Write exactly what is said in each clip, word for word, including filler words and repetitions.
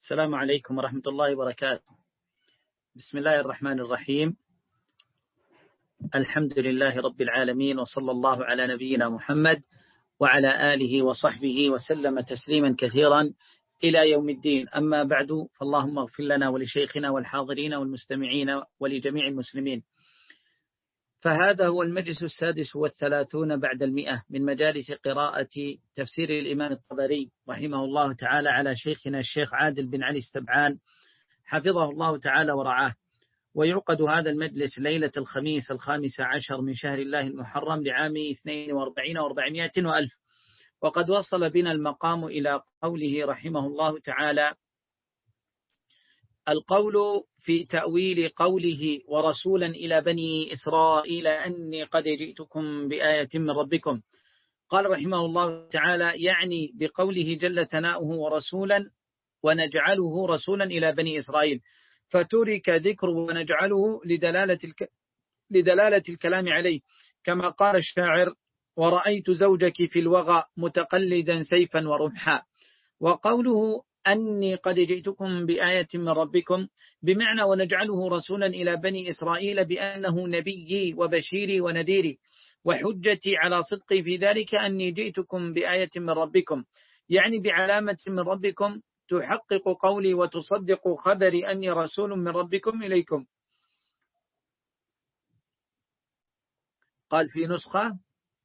السلام عليكم ورحمة الله وبركاته. بسم الله الرحمن الرحيم. الحمد لله رب العالمين، وصلى الله على نبينا محمد وعلى آله وصحبه وسلم تسليما كثيرا إلى يوم الدين. أما بعد، فاللهم اغفر لنا ولشيخنا والحاضرين والمستمعين ولجميع المسلمين. فهذا هو المجلس السادس والثلاثون بعد المئة من مجالس قراءة تفسير الإمام الطبري رحمه الله تعالى على شيخنا الشيخ عادل بن علي السبعان حفظه الله تعالى ورعاه. ويعقد هذا المجلس ليلة الخميس الخامس عشر من شهر الله المحرم لعام اثنين وأربعين وأربعمائة وألف. وقد وصل بنا المقام إلى قوله رحمه الله تعالى: القول في تأويل قوله ورسولا إلى بني إسرائيل أني قد جئتكم بآية من ربكم. قال رحمه الله تعالى: يعني بقوله جل ثناؤه ورسولا ونجعله رسولا إلى بني إسرائيل، فترك ذكر ونجعله لدلالة, الك... لدلالة الكلام عليه، كما قال الشاعر: ورأيت زوجك في الوغى متقلدا سيفا ورمحا. وقوله أني قد جئتكم بآية من ربكم بمعنى ونجعله رسولا إلى بني إسرائيل بأنه نبيي وبشيري ونذيري، وحجتي على صدقي في ذلك أني جئتكم بآية من ربكم، يعني بعلامة من ربكم تحقق قولي وتصدق خبري أني رسول من ربكم إليكم. قال في نسخة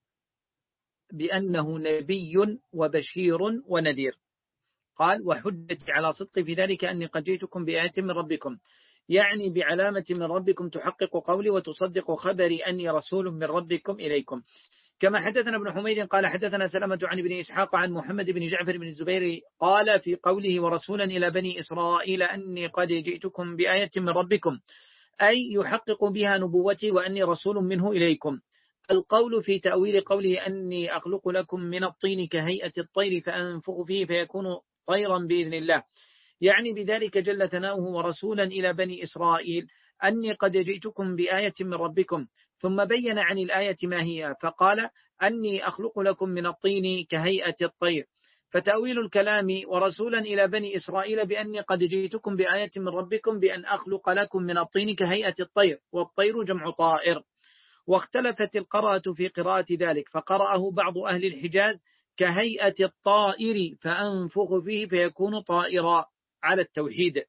بأنه نبي وبشير ونذير. قال: وحجتي على صدقي في ذلك أني قد جئتكم بآية من ربكم، يعني بعلامة من ربكم تحقق قولي وتصدق خبري أني رسول من ربكم إليكم. كما حدثنا ابن حميد قال حدثنا سلمة عن ابن إسحاق عن محمد بن جعفر بن الزبير قال في قوله ورسولا إلى بني إسرائيل أني قد جئتكم بآية من ربكم، أي يحقق بها نبوتي وأني رسول منه إليكم. القول في تأويل قوله أني أخلق لكم من الطين كهيئة الطير فأنفخ فيه فيكون طيرا بإذن الله، يعني بذلك جل ثناؤه ورسولا إلى بني إسرائيل أني قد جئتكم بآية من ربكم، ثم بين عن الآية ما هي فقال: أني أخلق لكم من الطين كهيئة الطير. فتأويل الكلام ورسولا إلى بني إسرائيل بأني قد جئتكم بآية من ربكم بأن أخلق لكم من الطين كهيئة الطير، والطير جمع طائر. واختلفت القراءة في قراءة ذلك، فقرأه بعض أهل الحجاز كهيئة الطائر فأنفخ فيه فيكون طائرا على التوحيد،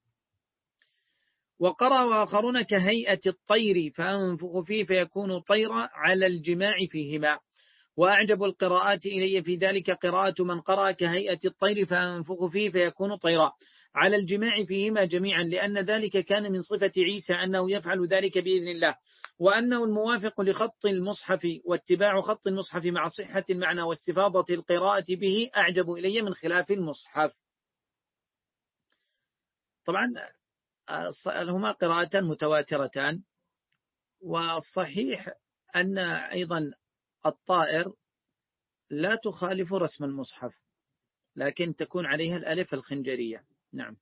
وقرأ آخرون كهيئة الطير فأنفخ فيه فيكون طيرا على الجماع فيهما. وأعجب القراءات إلي في ذلك قراءة من قرأ كهيئة الطير فأنفخ فيه فيكون طيرا على الجماع فيهما جميعا، لأن ذلك كان من صفة عيسى أنه يفعل ذلك بإذن الله، وأنه الموافق لخط المصحف، واتباع خط المصحف مع صحة المعنى واستفاضة القراءة به أعجب إلي من خلاف المصحف. طبعا هما قراءتان متواترتان، والصحيح أن أيضا الطائر لا تخالف رسم المصحف، لكن تكون عليها الألف الخنجرية. نعم.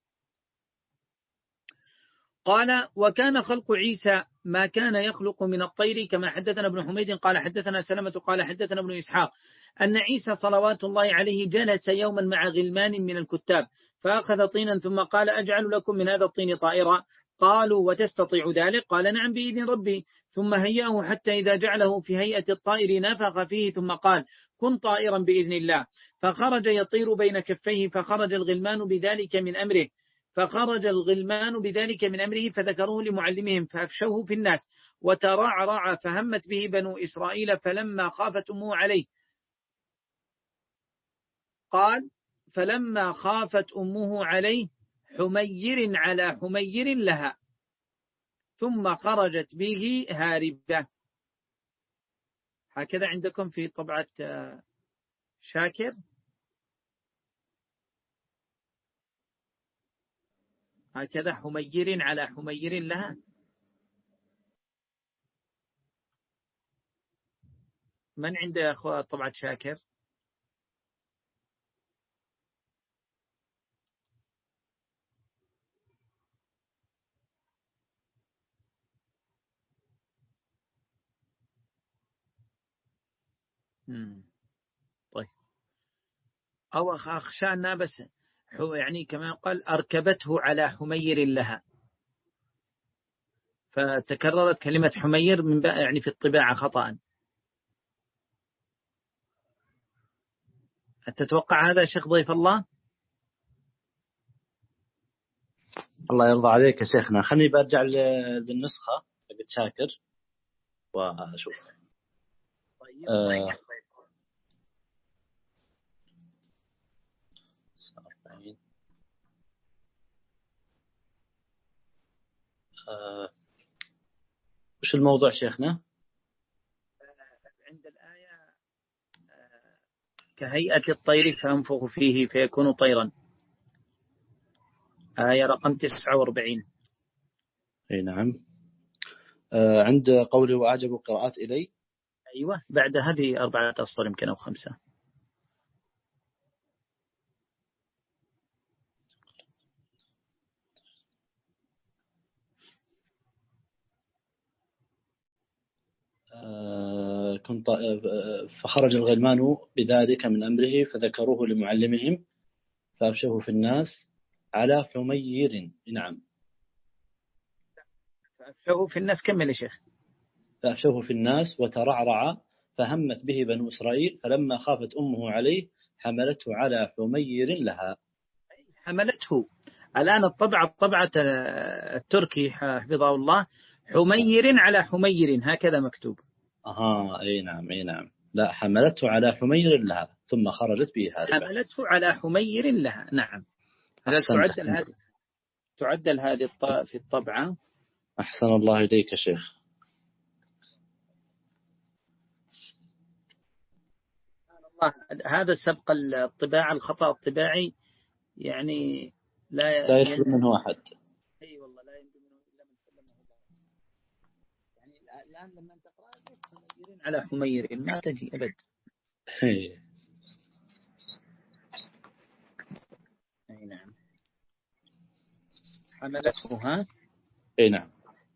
قال: وكان خلق عيسى ما كان يخلق من الطير، كما حدثنا ابن حميد قال حدثنا سلمة قال حدثنا ابن إسحاق أن عيسى صلوات الله عليه جلس يوما مع غلمان من الكتاب فأخذ طينا ثم قال: أجعل لكم من هذا الطين طائرا؟ قالوا: وتستطيع ذلك؟ قال: نعم بإذن ربي. ثم هيأه حتى إذا جعله في هيئة الطائر نفخ فيه ثم قال: كن طائرا بإذن الله. فخرج يطير بين كفيه، فخرج الغلمان بذلك من أمره فخرج الغلمان بذلك من أمره فذكروه لمعلمهم فأفشوه في الناس، وترعرع فهمت به بنو إسرائيل فلما خافت أمه عليه. قال: فلما خافت أمه عليه حمير على حمير لها، ثم خرجت به هاربة. هكذا عندكم في طبعة شاكر. هكذا حمير على حمير لها. من عنده يا أخوة طبعة شاكر؟ مم. طيب، أو أخشى أنها بس يعني كما قال أركبته على حمير لها، فتكررت كلمة حمير من يعني في الطباعة خطأ. تتوقع هذا شيخ ضيف الله؟ الله يرضى عليك يا شيخنا، خليني برجع للنسخة حقت شاكر وأشوف. طيب. آه آه وش الموضوع شيخنا؟ عند الآية كهيئة الطير فأنفخ فيه فيكون طيرا، آية رقم تسعة وأربعين. أي نعم. آه عند قوله وأعجب القراءات إلي. أيوة بعد هذه أربعة أسطر يمكن أو خمسة. آه كنت فخرج الغلمان بذلك من أمره فذكروه لمعلمهم فأفشوه في الناس على حمير. نعم. فأفشوه في الناس، كمل يا شيخ. فأفشوه في الناس وترعرع فهمت به بنو إسرائيل فلما خافت أمه عليه حملته على حمير لها. حملته. الآن الطبعة الطبعة التركي حفظه الله حمير على حمير هكذا مكتوب. أها أي نعم أي نعم. لا، حملته على حمير لها ثم خرجت به هاربة. حملته على حمير لها. نعم. هذا تعدل هذه تعدل هذه في الطبعة. أحسن الله إليك يا شيخ. الله هذا سبق الطباعة، الخطأ الطباعي يعني لا لا يسلم منه أحد. أي والله لا ينجو منه إلا من سلمه الله. يعني الآن لما تقرأ حمير على حمير ما تجي أبد. أي نعم. حملته. ها. أي نعم.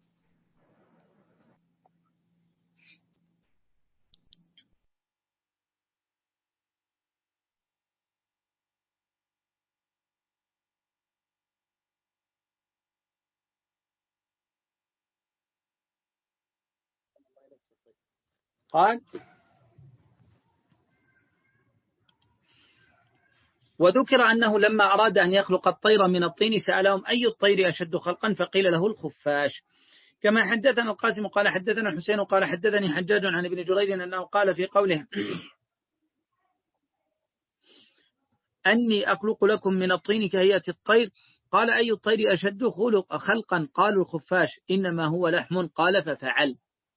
قال وذكر أنه لما أراد أن يخلق الطير من الطين سألهم أي الطير أشد خلقا فقيل له الخفاش. كما حدثنا القاسم قال حدثنا حسين قال حدثني حجاج عن ابن جرير أنه قال في قوله أني أخلق لكم من الطين كهيئة الطير قال أي الطير أشد خلق خلقا قالوا الخفاش إنما هو لحم قال ففعل.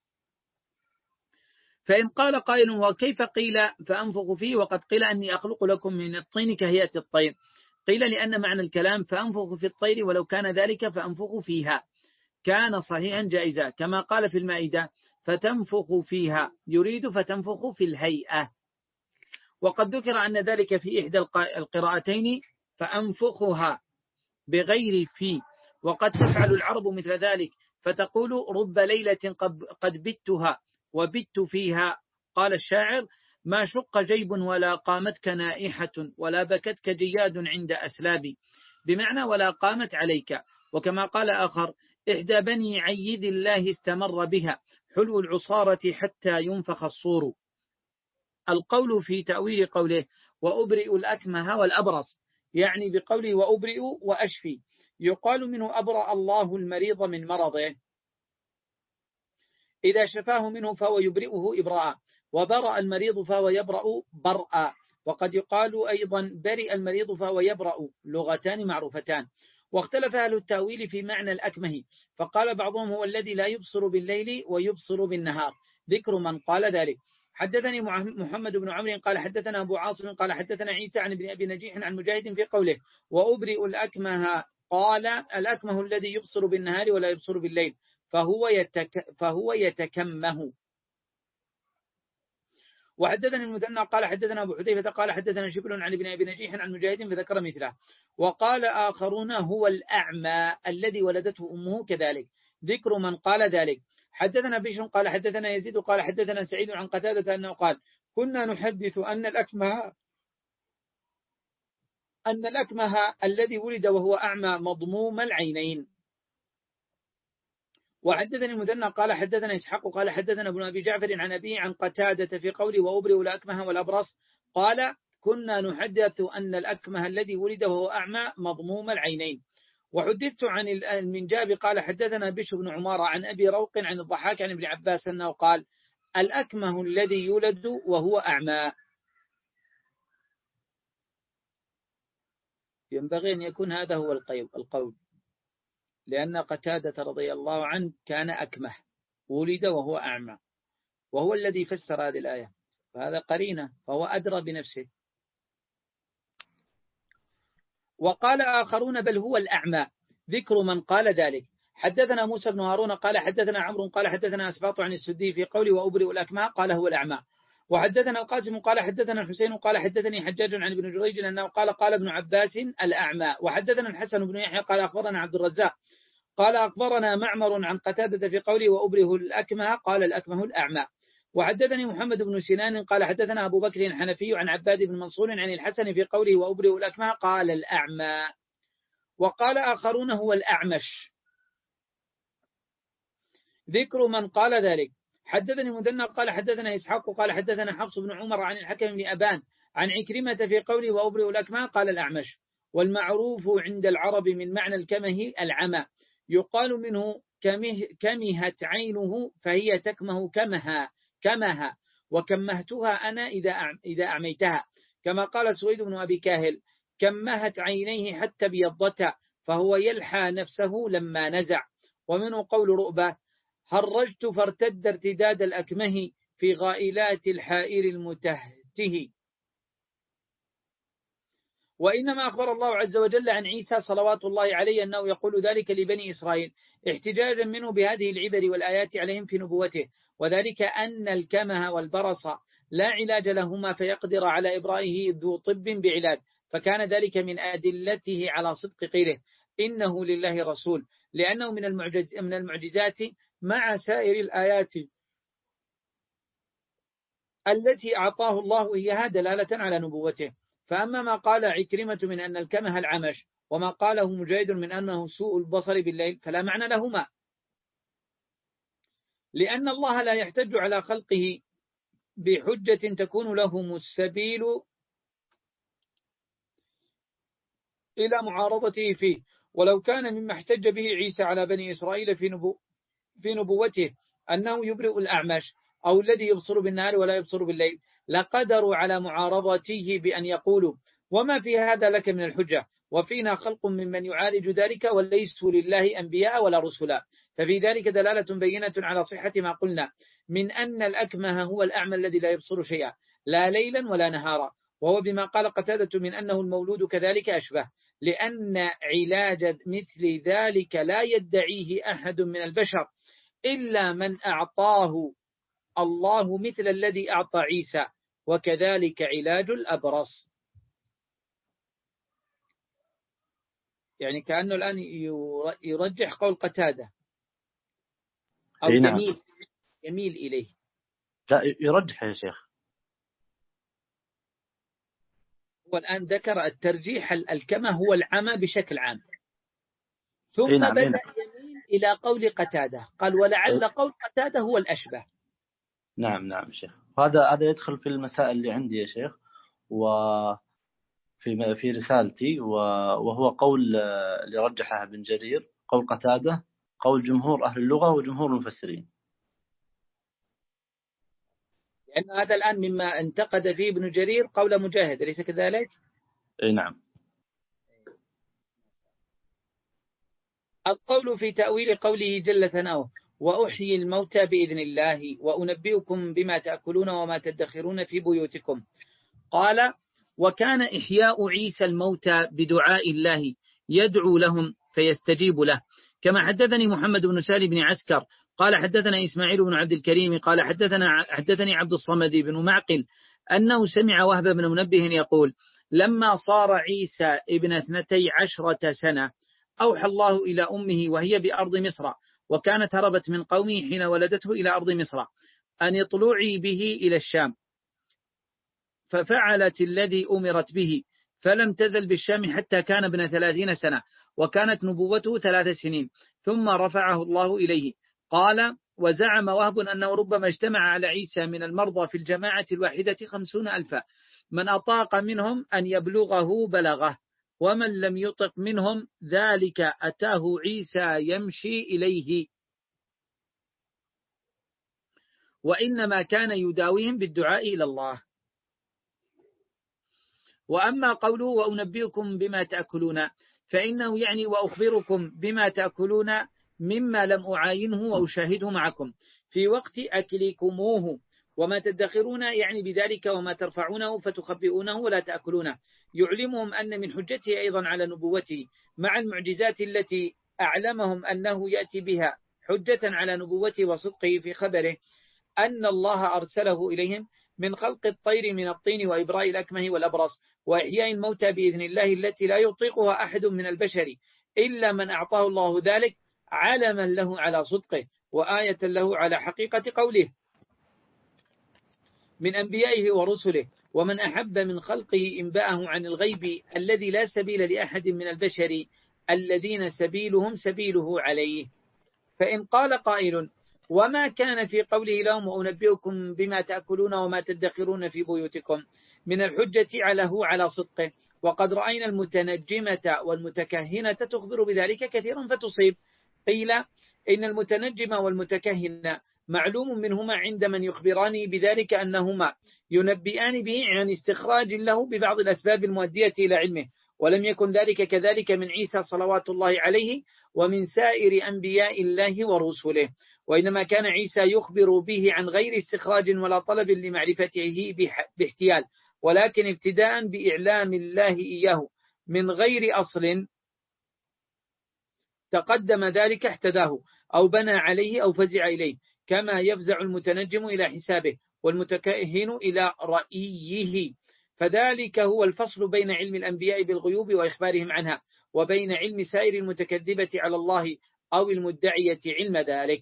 فإن قال قائل وكيف قيل فأنفخ فيه وقد قيل أني أخلق لكم من الطين كهيئة الطير؟ قيل لأن معنى الكلام فأنفخ في الطير ولو كان ذلك فأنفخ فيها كان صحيحا جائزا كما قال في المائدة فتنفخ فيها يريد فتنفخ في الهيئة. وقد ذكر أن ذلك في إحدى القراءتين فأنفخها بغير في، وقد تفعل العرب مثل ذلك فتقول رب ليلة قد بتها وبت فيها. قال الشاعر ما شق جيب ولا قامتك نائحة ولا بكتك جياد عند أسلابي، بمعنى ولا قامت عليك. وكما قال آخر إحدى بني عيد الله استمر بها حلو العصارة حتى ينفخ الصور. القول في تأويل قوله وأبرئ الأكمه والأبرص يعني بقوله وأبرئ وأشفي، يقال منه أبرأ الله المريض من مرضه إذا شفاه منه فهو يبرئه إبراء، وبرأ المريض فهو يبرأ برأ. وقد يقال أيضا برئ المريض فهو يبرأ، لغتان معروفتان. واختلف أهل التأويل في معنى الأكمه، فقال بعضهم هو الذي لا يبصر بالليل ويبصر بالنهار، ذكر من قال ذلك. حدثني محمد بن عمرو قال حدثنا أبو عاصم قال حدثنا عيسى عن ابن أبي نجيح عن مجاهد في قوله وأبرئ الأكمه قال الأكمه الذي يبصر بالنهار ولا يبصر بالليل فهو يتك فهو يتكمه. وحدثنا المثنى قال حدثنا أبو حذيفة قال حدثنا شبل عن ابن أبي نجيح عن مجاهد فذكر مثله. وقال آخرون هو الأعمى الذي ولدته أمه كذلك، ذكر من قال ذلك. حدثنا بشر قال حدثنا يزيد قال حدثنا سعيد عن قتادة أنه قال كنا نحدث أن الأكمه أن الأكمه الذي ولد وهو أعمى مضموم العينين. وحدثني المثنى قال حدثنا إسحاق قال حدثنا ابن أبي جعفر عن أبيه عن قتادة في قوله وأبرئ الأكمه والأبرص قال كنا نحدث أن الأكمه الذي ولد وهو أعمى مضموم العينين. وحدثت عن المنجاب قال حدثنا بشر بن عمارة عن أبي روق عن الضحاك عن ابن عباس أنه قال الأكمه الذي يولد وهو أعمى. ينبغي أن يكون هذا هو القول، لأن قتادة رضي الله عنه كان أكمه ولد وهو أعمى، وهو الذي فسر هذه الآية، فهذا قرينة، فهو أدرى بنفسه. وقال آخرون بل هو الأعمى، ذكر من قال ذلك. حدثنا موسى بن هارون قال حدثنا عمرو قال حدثنا أسباط عن السدي في قوله وأبرئ الأكمه قال هو الأعمى. وحدثنا القاسم قال حدثنا الحسين قال حدثني حجاج عن ابن جريج أنه قال قال ابن عباس الأعمى. وحدثنا الحسن بن يحيى قال أخبرنا عبد الرزاق قال أخبرنا معمر عن قتادة في قوله وأبره الأكمه قال الأكمه الأعمى. وحدثني محمد بن سنان قال حدثنا أبو بكر الحنفي عن عباد بن منصور عن الحسن في قوله وأبره الأكمه قال الأعمى. وقال آخرون هو الأعمش، ذكر من قال ذلك. حدثني المثنى قال حدثنا إسحاق قال حدثنا حفص بن عمر عن الحكم بن أبان عن عكرمة في قوله وأبره الأكمه قال الأعمش. والمعروف عند العرب من معنى الكمه العمى، يقال منه كمه كمهت عينه فهي تكمه كمها كمها وكمهتها أنا إذا إذا أعميتها، كما قال سويد بن أبي كاهل كمهت عينيه حتى بيضتا فهو يلحى نفسه لما نزع. ومنه قول رؤبة هرجت فارتد ارتداد الأكمه في غائلات الحائر المتهته. وإنما أخبر الله عز وجل عن عيسى صلوات الله عليه أنه يقول ذلك لبني إسرائيل احتجاجا منه بهذه العبر والآيات عليهم في نبوته، وذلك أن الكمه والبرص لا علاج لهما فيقدر على إبرائه ذو طب بعلاج، فكان ذلك من أدلته على صدق قيله إنه لله رسول، لأنه من المعجز من المعجزات مع سائر الآيات التي أعطاه الله إياها دلالة على نبوته. فأما ما قال عكرمة من أن الكمه العمش وما قاله مجاهد من أنه سوء البصر بالليل فلا معنى لهما، لأن الله لا يحتج على خلقه بحجة تكون لهم السبيل إلى معارضته فيه. ولو كان مما احتج به عيسى على بني إسرائيل في, نبو في نبوته أنه يبرئ الأعمش أو الذي يبصر بالنهار ولا يبصر بالليل لقدروا على معارضته بأن يقولوا وما في هذا لك من الحجة، وفينا خلق ممن يعالج ذلك وليسوا لله أنبياء ولا رسلا. ففي ذلك دلالة بينة على صحة ما قلنا من أن الأكمه هو الأعمى الذي لا يبصر شيئا لا ليلا ولا نهارا، وهو بما قال قتادة من أنه المولود كذلك أشبه، لأن علاج مثل ذلك لا يدعيه أحد من البشر إلا من أعطاه الله مثل الذي أعطى عيسى، وكذلك علاج الأبرص. يعني كأنه الآن يرجح قول قتادة أو يميل, يميل إليه. لا يرجح يا شيخ. هو الآن ذكر الترجيح الكما هو العمى بشكل عام، ثم نعم بدأ نعم. يميل إلى قول قتادة قال ولعل قول قتادة هو الأشبه. نعم نعم شيخ، هذا هذا يدخل في المسائل اللي عندي يا شيخ، وفي في رسالتي، وهو قول اللي رجحه ابن جرير قول قتادة قول جمهور أهل اللغة وجمهور المفسرين. لأن هذا الآن مما انتقد فيه ابن جرير قول مجاهد، أليس كذلك؟ أي نعم. القول في تأويل قوله جل ثناؤه وأحيي الموتى بإذن الله وأنبئكم بما تأكلون وما تدخرون في بيوتكم. قال وكان إحياء عيسى الموتى بدعاء الله يدعو لهم فيستجيب له، كما حدثني محمد بن سالم بن عسكر قال حدثنا إسماعيل بن عبد الكريم قال حدثنا حدثني عبد الصمد بن معقل أنه سمع وهب بن منبه يقول لما صار عيسى ابن اثنتي عشرة سنة أوحى الله إلى أمه وهي بأرض مصر، وكانت هربت من قومه حين ولدته إلى أرض مصر أن اطلعي به إلى الشام، ففعلت الذي أمرت به، فلم تزل بالشام حتى كان ابن ثلاثين سنة، وكانت نبوته ثلاث سنين، ثم رفعه الله إليه. قال: وزعم وهب أنه ربما اجتمع على عيسى من المرضى في الجماعة الواحدة خمسون ألفا، من أطاق منهم أن يبلغه بلغه، ومن لم يطق منهم ذلك أتاه عيسى يمشي إليه، وإنما كان يداويهم بالدعاء إلى الله. وأما قوله وأنبئكم بما تأكلون، فإنه يعني وأخبركم بما تأكلون مما لم أعاينه وأشاهده معكم في وقت أكلكموه، وما تدخرون يعني بذلك وما ترفعونه فتخبئونه ولا تأكلونه، يعلمهم أن من حجته أيضا على نبوته مع المعجزات التي أعلمهم أنه يأتي بها حجة على نبوته وصدقه في خبره، أن الله أرسله إليهم من خلق الطير من الطين وإبراء الأكمه والأبرص وإحياء الموتى بإذن الله التي لا يطيقها أحد من البشر إلا من أعطاه الله ذلك، علما له على صدقه وآية له على حقيقة قوله من أنبيائه ورسله. ومن أحب من خلقه إنباءه عن الغيب الذي لا سبيل لأحد من البشر الذين سبيلهم سبيله عليه. فإن قال قائل: وما كان في قوله لهم وأنبئكم بما تأكلون وما تدخرون في بيوتكم من الحجة عليه على صدقه، وقد رأينا المتنجمة والمتكهنة تخبر بذلك كثيرا فتصيب. قيل: إن المتنجم والمتكهن معلوم منهما عند من يخبران بذلك أنهما ينبئان به عن استخراج له ببعض الأسباب المؤدية إلى علمه، ولم يكن ذلك كذلك من عيسى صلوات الله عليه ومن سائر أنبياء الله ورسله، وإنما كان عيسى يخبر به عن غير استخراج ولا طلب لمعرفته باحتيال، ولكن ابتداء بإعلام الله إياه من غير أصل تقدم ذلك احتداه أو بنى عليه أو فزع إليه، كما يفزع المتنجم إلى حسابه والمتكهن إلى رأيه. فذلك هو الفصل بين علم الأنبياء بالغيوب وإخبارهم عنها وبين علم سائر المتكذبة على الله أو المدعية علم ذلك.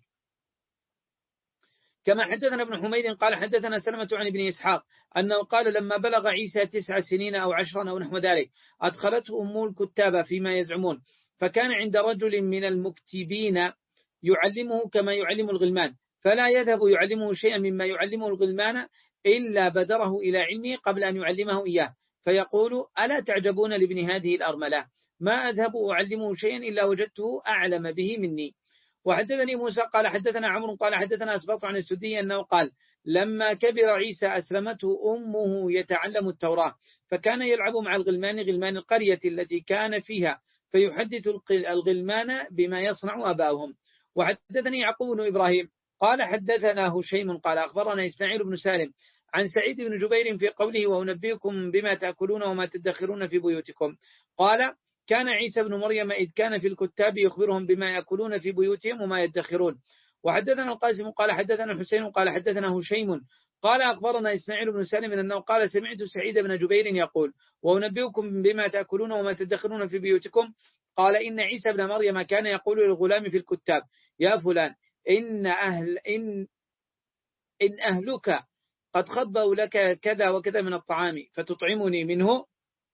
كما حدثنا ابن حميد قال حدثنا سلمة عن ابن إسحاق أنه قال لما بلغ عيسى تسع سنين أو عشرا أو نحو ذلك أدخلته أم الكتاب فيما يزعمون، فكان عند رجل من المكتبين يعلمه كما يعلم الغلمان، فلا يذهب يعلمه شيئا مما يعلمه الغلمان إلا بدره إلى علمه قبل أن يعلمه إياه، فيقول: ألا تعجبون لابن هذه الأرملة، ما أذهب أعلمه شيئا إلا وجدته أعلم به مني. وحدثني موسى قال حدثنا عمرو قال حدثنا أسباط عن السدي أنه قال لما كبر عيسى أسلمته أمه يتعلم التوراة، فكان يلعب مع الغلمان غلمان القرية التي كان فيها، فيحدث الغلمان بما يصنع أباهم. وحدثني يعقوب بن إبراهيم قال حدثنا هشيم قال أخبرنا إسماعيل بن سالم عن سعيد بن جبير في قوله وأنبئكم بما تأكلون وما تدخرون في بيوتكم، قال كان عيسى بن مريم إذ كان في الكتاب يخبرهم بما يأكلون في بيوتهم وما يدخرون. وحدثنا القاسم قال حدثنا حسين قال حدثنا هشيم قال أخبرنا إسماعيل بن سالم أنه قال سمعت سعيد بن جبير يقول وأنبئكم بما تأكلون وما تدخرون في بيوتكم، قال إن عيسى بن مريم كان يقول للغلام في الكتاب يا فلان إن أهل إن إن أهلك قد خبأوا لك كذا وكذا من الطعام فتطعمني منه.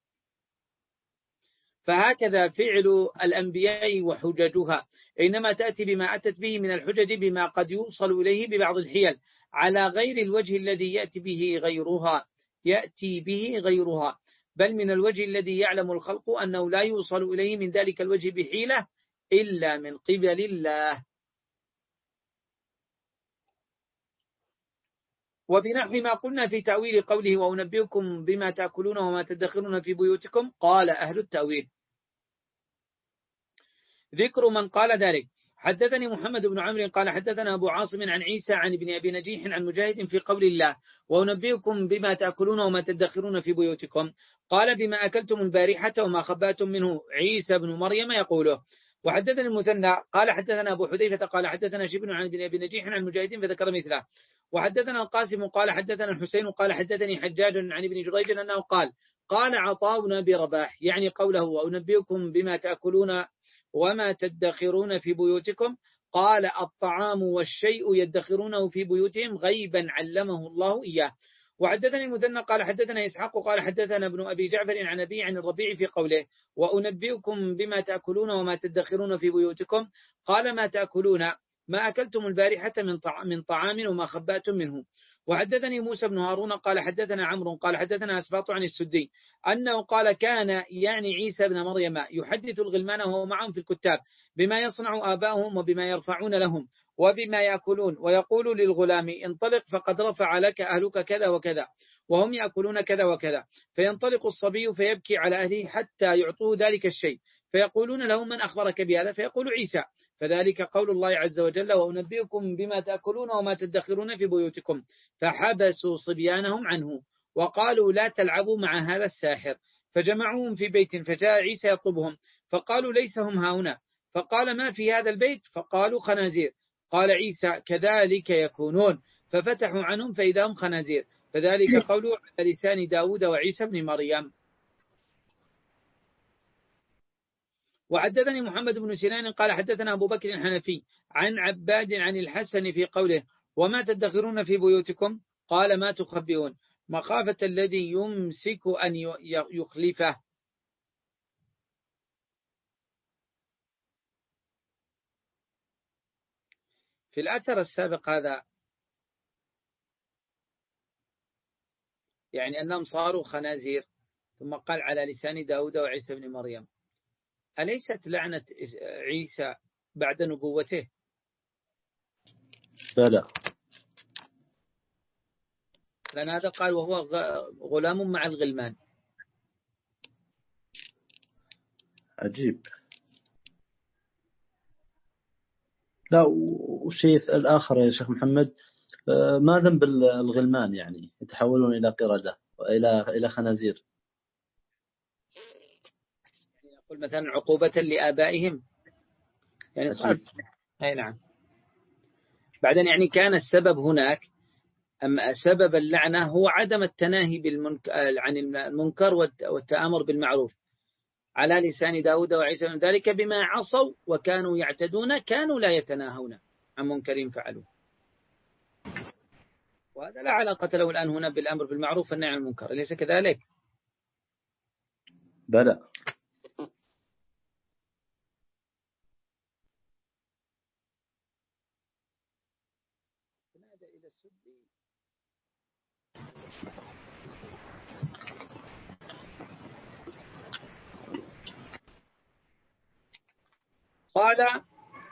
فهكذا فعل الأنبياء وحججها، إنما تأتي بما أتت به من الحجج بما قد يوصل إليه ببعض الحيل على غير الوجه الذي يأتي به غيرها يأتي به غيرها بل من الوجه الذي يعلم الخلق أنه لا يوصل إليه من ذلك الوجه بحيلة إلا من قبل الله. وبنحو ما قلنا في تأويل قوله وأنبئكم بما تأكلون وما تدخرون في بيوتكم، قال أهل التأويل. ذكر من قال ذلك. حدثني محمد بن عمرو قال حدثنا أبو عاصم عن عيسى عن ابن أبي نجيح عن مجاهد في قول الله وأنبئكم بما تأكلون وما تدخرون في بيوتكم، قال بما أكلتم البارحة وما خبأتم منه عيسى بن مريم يقوله. وحدثني المثنى قال حدثنا أبو حذيفة قال حدثنا شبن عن ابن أبي نجيح عن مجاهد فذكر مثله. وحدثنا القاسم قال حدثنا الحسين قال حدثني حجاج عن ابن جريج أنه قال قال عطاء بن أبي رباح يعني قوله وأنبئكم بما تأكلون وما تدخرون في بيوتكم، قال الطعام والشيء يدخرونه في بيوتهم غيبا علمه الله إياه. وحدثني المثنى قال حدثنا إسحاق قال حدثنا ابن أبي جعفر عن أبي عن الربيع في قوله وأنبئكم بما تأكلون وما تدخرون في بيوتكم قال ما تأكلون ما أكلتم البارحة من طعام وما خبأتم منه. وحدثني موسى بن هارون قال حدثنا عمرو قال حدثنا أسباط عن السدي أنه قال كان يعني عيسى بن مريم يحدث الغلمان وهو معهم في الكتاب بما يصنع آباؤهم وبما يرفعون لهم وبما يأكلون ويقول للغلام انطلق فقد رفع لك أهلك كذا وكذا وهم يأكلون كذا وكذا فينطلق الصبي فيبكي على أهله حتى يعطوه ذلك الشيء فيقولون له من أخبرك بهذا فيقول عيسى فذلك قول الله عز وجل وأنبئكم بما تأكلون وما تدخرون في بيوتكم فحبسوا صبيانهم عنه وقالوا لا تلعبوا مع هذا الساحر فجمعوهم في بيت فجاء عيسى يطلبهم فقالوا ليس هم هنا فقال ما في هذا البيت فقالوا خنازير قال عيسى كذلك يكونون ففتحوا عنهم فإذا هم خنازير فذلك قوله على لسان داود وعيسى بن مريم. وحدثني محمد بن سنان قال حدثنا أبو بكر الحنفي عن عباد عن الحسن في قوله وما تدخرون في بيوتكم قال ما تخبئون مخافة الذي يمسك أن يخلفه. في الأثر السابق هذا يعني أنهم صاروا خنازير ثم قال على لسان داود وعيسى بن مريم أليست لعنة عيسى بعد نبوته؟ لا لأن هذا قال وهو غلام مع الغلمان. عجيب. لا والشيء الآخر يا شيخ محمد ما ذنب الغلمان يعني يتحولون إلى قردة وإلى إلى خنازير؟ يقول مثلا عقوبة لآبائهم يعني صار. أي نعم. بعدين يعني كان السبب هناك أما سبب اللعنة هو عدم التناهي بالمنكر عن المنكر والتأمر بالمعروف على لسان داود وعيسى من ذلك بما عصوا وكانوا يعتدون كانوا لا يتناهون عن منكر فعلوا وهذا لا علاقة له الآن هنا بالأمر بالمعروف والنهي عن المنكر أليس كذلك؟ بلى. قال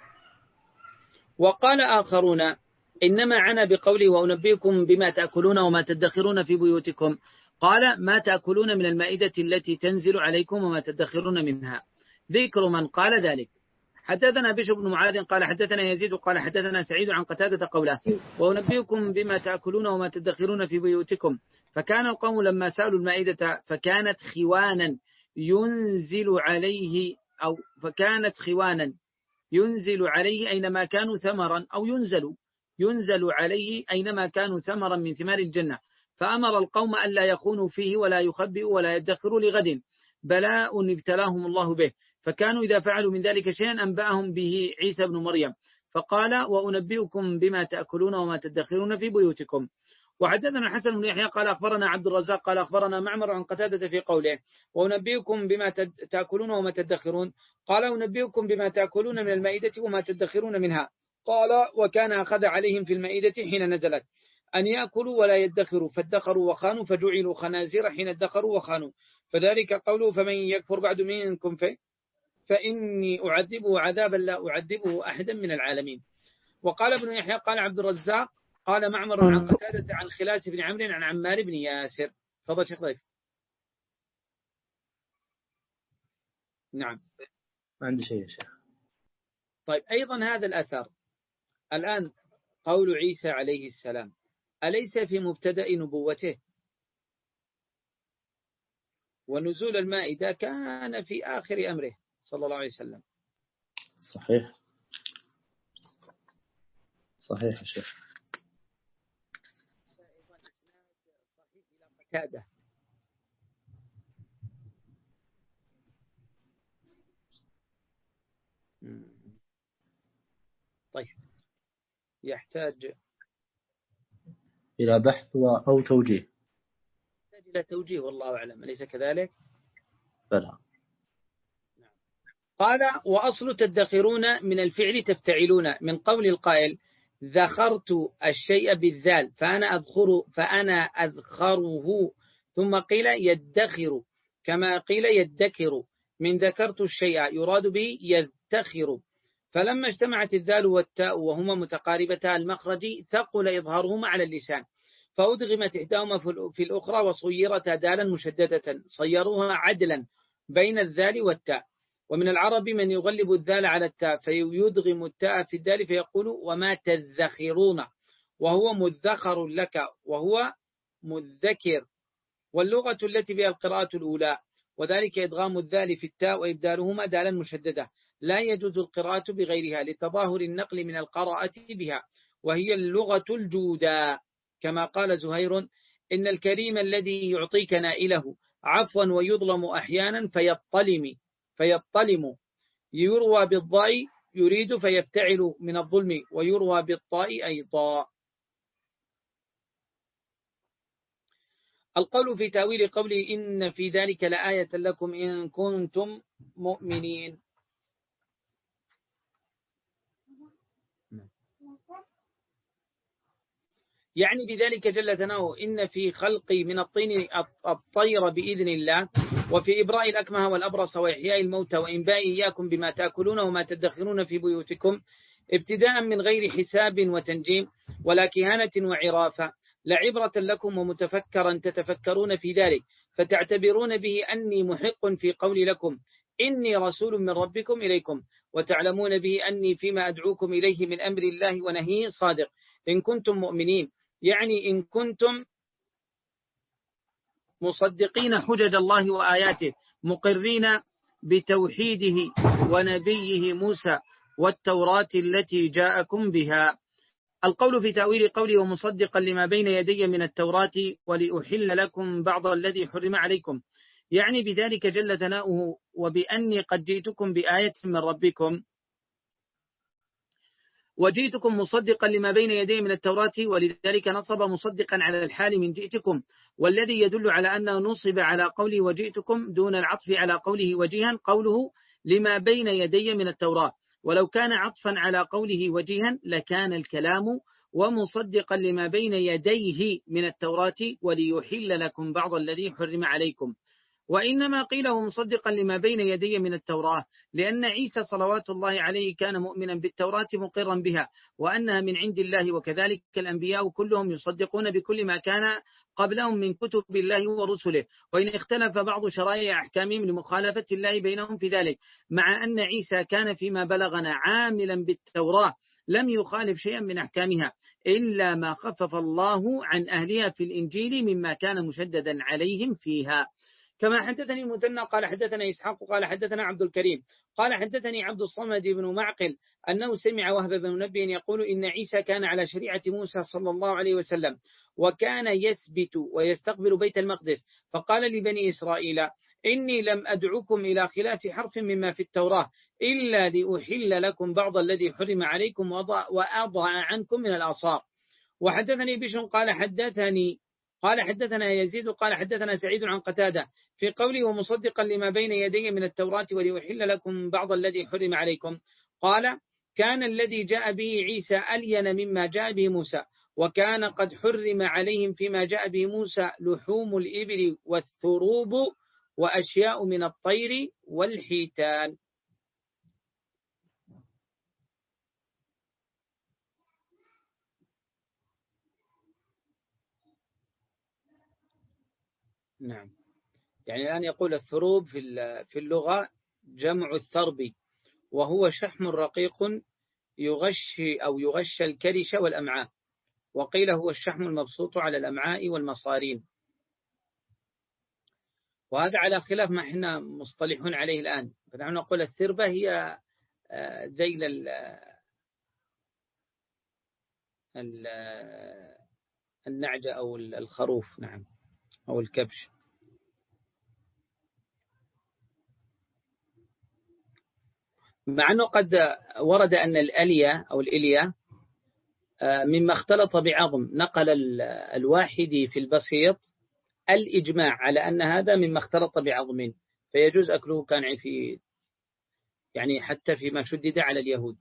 وقال آخرون إنما عنا بقوله وأنبئكم بما تأكلون وما تدخرون في بيوتكم قال ما تأكلون من المائدة التي تنزل عليكم وما تدخرون منها ذكر من قال ذلك. حدثنا بشر بن معاذ قال حدثنا يزيد قال حدثنا سعيد عن قتادة قوله وأنبئكم بما تأكلون وما تدخرون في بيوتكم فكان القوم لما سألوا المائدة فكانت خوانا ينزل عليه أو فكانت خوانا ينزل عليه أينما كانوا ثمرا أو ينزل ينزل عليه أينما كانوا ثمرا من ثمار الجنة فأمر القوم ألا يخونوا فيه ولا يخبئوا ولا يدخروا لغد بلاء ابتلاهم الله به فكانوا إذا فعلوا من ذلك شيئا أنبأهم به عيسى بن مريم فقال وأنبئكم بما تأكلون وما تدخرون في بيوتكم. وحدثنا الحسن بن يحيى قال أخبرنا عبد الرزاق قال أخبرنا معمر عن قتادة في قوله وأنبئكم بما تأكلون وما تدخرون قال أنبئكم بما تأكلون من المائدة وما تدخرون منها قال وكان أخذ عليهم في المائدة حين نزلت أن يأكلوا ولا يدخروا فادخروا وخانوا فجعلوا خنازير حين ادخروا وخانوا فذلك قوله فمن يكفر بعد منكم في فإني أعذبه عذابا لا أعذبه أحدا من العالمين. وقال ابن يحيى قال عبد الرزاق قال معمر عن قتادة عن خلاس بن عمرو عن عمار بن ياسر. تفضل شيخ ضيف. نعم ما عندي شيء يا شيخ. طيب أيضا هذا الأثر الآن قول عيسى عليه السلام أليس في مبتدأ نبوته ونزول المائدة كان في آخر أمره صلى الله عليه وسلم؟ صحيح صحيح يا شيخ. قتادة طيب يحتاج إلى بحث أو توجيه. هذا توجيه والله أعلم، أليس كذلك؟ بلى. قال وأصل تدخرون من الفعل تفتعلون، من قول القائل ذخرت الشيء بالذال فأنا أذخر فأنا أذخره، ثم قيل يدخر كما قيل يدكر، من ذكرت الشيء يراد به يذتخر. فلما اجتمعت الذال والتاء وهما متقاربتا المخرج ثقل إظهارهما على اللسان، فأدغمت إحداهما في الأخرى وصيرتا دالا مشددة، صيروها عدلا بين الذال والتاء. ومن العرب من يغلب الذال على التاء فيدغم التاء في الدال فيقول وما تذخرون، وهو مذخر لك وهو مذكر. واللغة التي بها القراءة الأولى، وذلك إدغام الذال في التاء وإبدالهما دالا مشددة، لا يجوز القراءة بغيرها لتظاهر النقل من القراءة بها، وهي اللغة الجودة، كما قال زهير إن الكريم الذي يعطيك نائله عفوا ويظلم أحيانا فيطلم فيطلم يروى بالضاء يريد فيفتعل من الظلم، ويروى بالطاء أيضا. القول في تأويل قولي إن في ذلك لآية لكم إن كنتم مؤمنين. يعني بذلك جل ثناؤه إن في خلقي من الطين الطير بإذن الله، وفي إبراء الأكمه والأبرص وإحياء الموتى وإنباء إياكم بما تأكلون وما تدخرون في بيوتكم، ابتداء من غير حساب وتنجيم ولا كهانة وعرافة، لعبرة لكم ومتفكرا تتفكرون في ذلك، فتعتبرون به أني محق في قولي لكم إني رسول من ربكم إليكم، وتعلمون به أني فيما أدعوكم إليه من أمر الله ونهيه صادق إن كنتم مؤمنين، يعني إن كنتم مصدقين حجج الله وآياته مقرين بتوحيده ونبيه موسى والتوراة التي جاءكم بها. القول في تأويل قولي ومصدقا لما بين يدي من التوراة ولأحل لكم بعض الذي حرم عليكم، يعني بذلك جل ثناؤه وبأني قد جئتكم بآية من ربكم، وجئتكم مصدقا لما بين يدي من التوراة، ولذلك نصب مصدقا على الحال من جئتكم، والذي يدل على أنه نصب على قوله وجئتكم دون العطف على قوله وجيها قوله لما بين يدي من التوراة، ولو كان عطفا على قوله وجيها لكان الكلام ومصدقا لما بين يديه من التوراة وليحل لكم بعض الذي حرم عليكم، وإنما قيله مصدقا لما بين يدي من التوراة لأن عيسى صلوات الله عليه كان مؤمنا بالتوراة مقرا بها وأنها من عند الله، وكذلك الأنبياء كلهم يصدقون بكل ما كان قبلهم من كتب الله ورسله، وإن اختلف بعض شرائع أحكامهم لمخالفة الله بينهم في ذلك، مع أن عيسى كان فيما بلغنا عاملا بالتوراة لم يخالف شيئا من أحكامها إلا ما خفف الله عن أهلها في الإنجيل مما كان مشددا عليهم فيها. كما حدثني المثنى قال حدثنا إسحاق قال حدثنا عبد الكريم قال حدثني عبد الصمد بن معقل أنه سمع وهب بن منبه يقول إن عيسى كان على شريعة موسى صلى الله عليه وسلم، وكان يثبت ويستقبل بيت المقدس، فقال لبني إسرائيل إني لم أدعوكم إلى خلاف حرف مما في التوراة إلا لأحل لكم بعض الذي حرم عليكم وأضع عنكم من الآثار. وحدثني بشر قال حدثني قال حدثنا يزيد قال حدثنا سعيد عن قتادة في قوله ومصدقا لما بين يدي من التوراة وليحل لكم بعض الذي حرم عليكم، قال كان الذي جاء به عيسى ألين مما جاء به موسى، وكان قد حرم عليهم فيما جاء به موسى لحوم الإبل والثروب وأشياء من الطير والحيتان. نعم، يعني الآن يقول الثروب في اللغة جمع الثرب، وهو شحم رقيق يغشي أو يغشى الكرش والأمعاء، وقيل هو الشحم المبسوط على الأمعاء والمصارين، وهذا على خلاف ما احنا مصطلحون عليه الآن. فنحن نقول الثربة هي ذيل النعجة أو الخروف، نعم، أو الكبش. مع أنه قد ورد أن الألية أو الإلية مما اختلط بعظم، نقل الواحد في البسيط الإجماع على أن هذا مما اختلط بعظم، فيجوز أكله كان في يعني حتى فيما شدد على اليهود.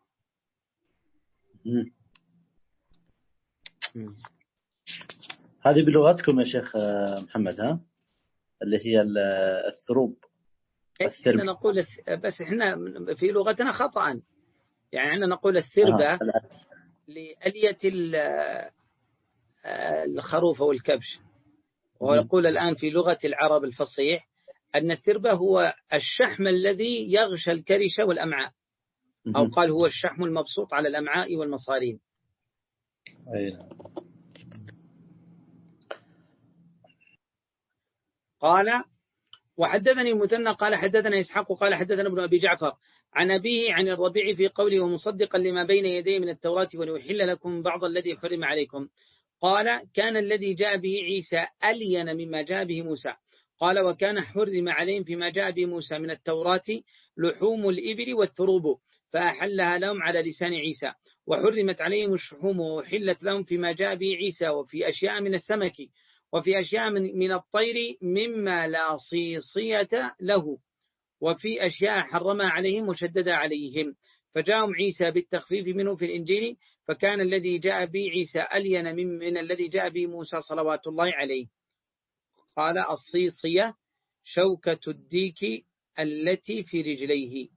هذه بلغتكم يا شيخ محمد، ها، اللي هي الثروب إحنا نقول بس إحنا في لغتنا خطأ، يعني إحنا نقول الثربة آه. لألية الخروف والكبش، ويقول الآن في لغة العرب الفصيح أن الثربة هو الشحم الذي يغشى الكرش والأمعاء، أو قال هو الشحم المبسوط على الأمعاء والمصارين. أيه. قال وحدثني المثنى قال حدثنا إسحاق قال حدثنا ابن أبي جعفر عن أبيه عن الربيع في قوله ومصدقا لما بين يديه من التوراة وليحل لكم بعض الذي حرم عليكم. قال كان الذي جاء به عيسى ألين مما جاء به موسى. قال وكان حرم عليهم فيما جاء به موسى من التوراة لحوم الإبل والثروب فأحلها لهم على لسان عيسى، وحرمت عليهم الشحوم وحلت لهم فيما جاء به عيسى، وفي أشياء من السمك وفي أشياء من, من الطير مما لا صيصية له، وفي أشياء حرمها عليهم وشدد عليهم، فجاءهم عيسى بالتخفيف منه في الإنجيل، فكان الذي جاء به عيسى ألين من, من الذي جاء به موسى صلوات الله عليه. قال الصيصية شوكة الديك التي في رجليه.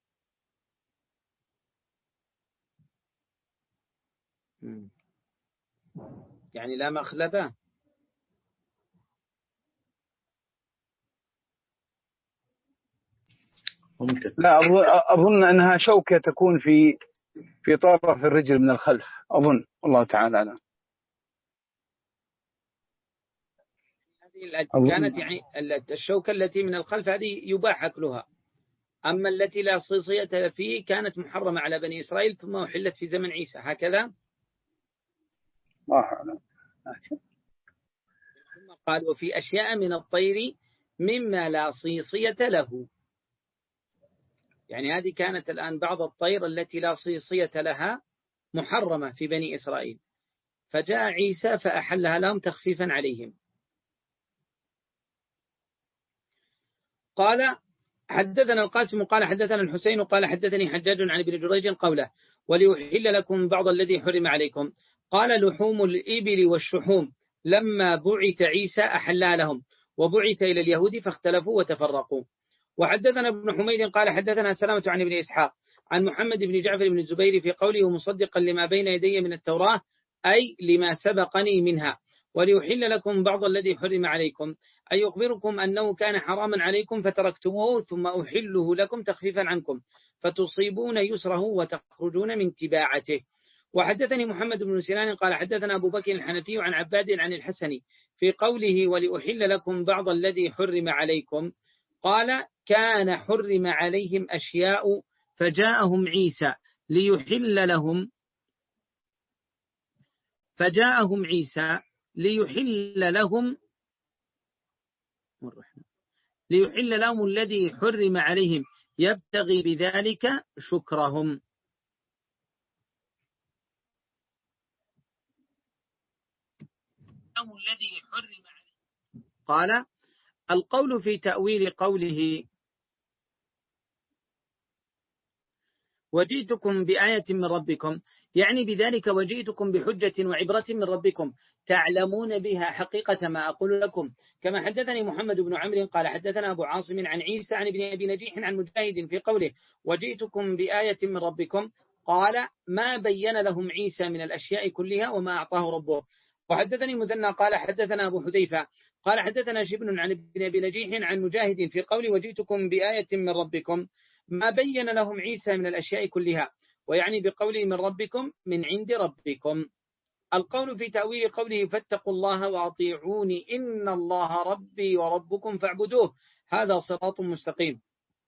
يعني لا مخلبة. ممكن. لا أظن أنها شوكة تكون في في طرف الرجل من الخلف، أظن الله تعالى أعلم. هذه كانت يعني الشوكة التي من الخلف هذه يباح أكلها، أما التي لا صيصية فيه كانت محرمة على بني إسرائيل ثم أحلت في زمن عيسى، هكذا الله أعلم. ثم قال وفي أشياء من الطير مما لا صيصية له، يعني هذه كانت الآن بعض الطير التي لا صيصية لها محرمة في بني إسرائيل، فجاء عيسى فأحلها لهم تخفيفا عليهم. قال حدثنا القاسم قال حدثنا الحسين قال حدثني حجاج عن ابن جريج قوله وليحل لكم بعض الذي حرم عليكم. قال لحوم الإبل والشحوم لما بعث عيسى أحلها لهم، وبعث إلى اليهود فاختلفوا وتفرقوا. وحدثنا ابن حميد قال حدثنا سلامة عن ابن إسحاق عن محمد بن جعفر بن الزبير في قوله مصدقا لما بين يدي من التوراة أي لما سبقني منها، وليحل لكم بعض الذي حرم عليكم، أي يخبركم أنه كان حراما عليكم فتركتموه ثم أحله لكم تخفيفا عنكم فتصيبون يسره وتخرجون من تباعته. وحدثني محمد بن سنان قال حدثنا أبو بكر الحنفي عن عباد عن الحسن في قوله ولأحل لكم بعض الذي حرم عليكم، قال كان حرم عليهم أشياء فجاءهم عيسى ليحل لهم فجاءهم عيسى ليحل لهم ليحل لهم الذي حرم عليهم يبتغي بذلك شكرهم. الذي حرم عليهم. قال القول في تأويل قوله وجئتكم بآية من ربكم، يعني بذلك وجئتكم بحجة وعبرة من ربكم تعلمون بها حقيقة ما أقول لكم، كما حدثني محمد بن عمرو قال حدثنا أبو عاصم عن عيسى عن ابن أبي نجيح عن مجاهد في قوله وجئتكم بآية من ربكم، قال ما بين لهم عيسى من الأشياء كلها وما أعطاه ربه. وحدثني مذنى قال حدثنا أبو حذيفة قال حدثنا شبن عن ابن أبي نجيح عن مجاهد في قوله وجئتكم بآية من ربكم، ما بين لهم عيسى من الأشياء كلها، ويعني بقوله من ربكم من عند ربكم. القول في تأويل قوله فاتقوا الله وأطيعوني إن الله ربي وربكم فاعبدوه، هذا صراط مستقيم،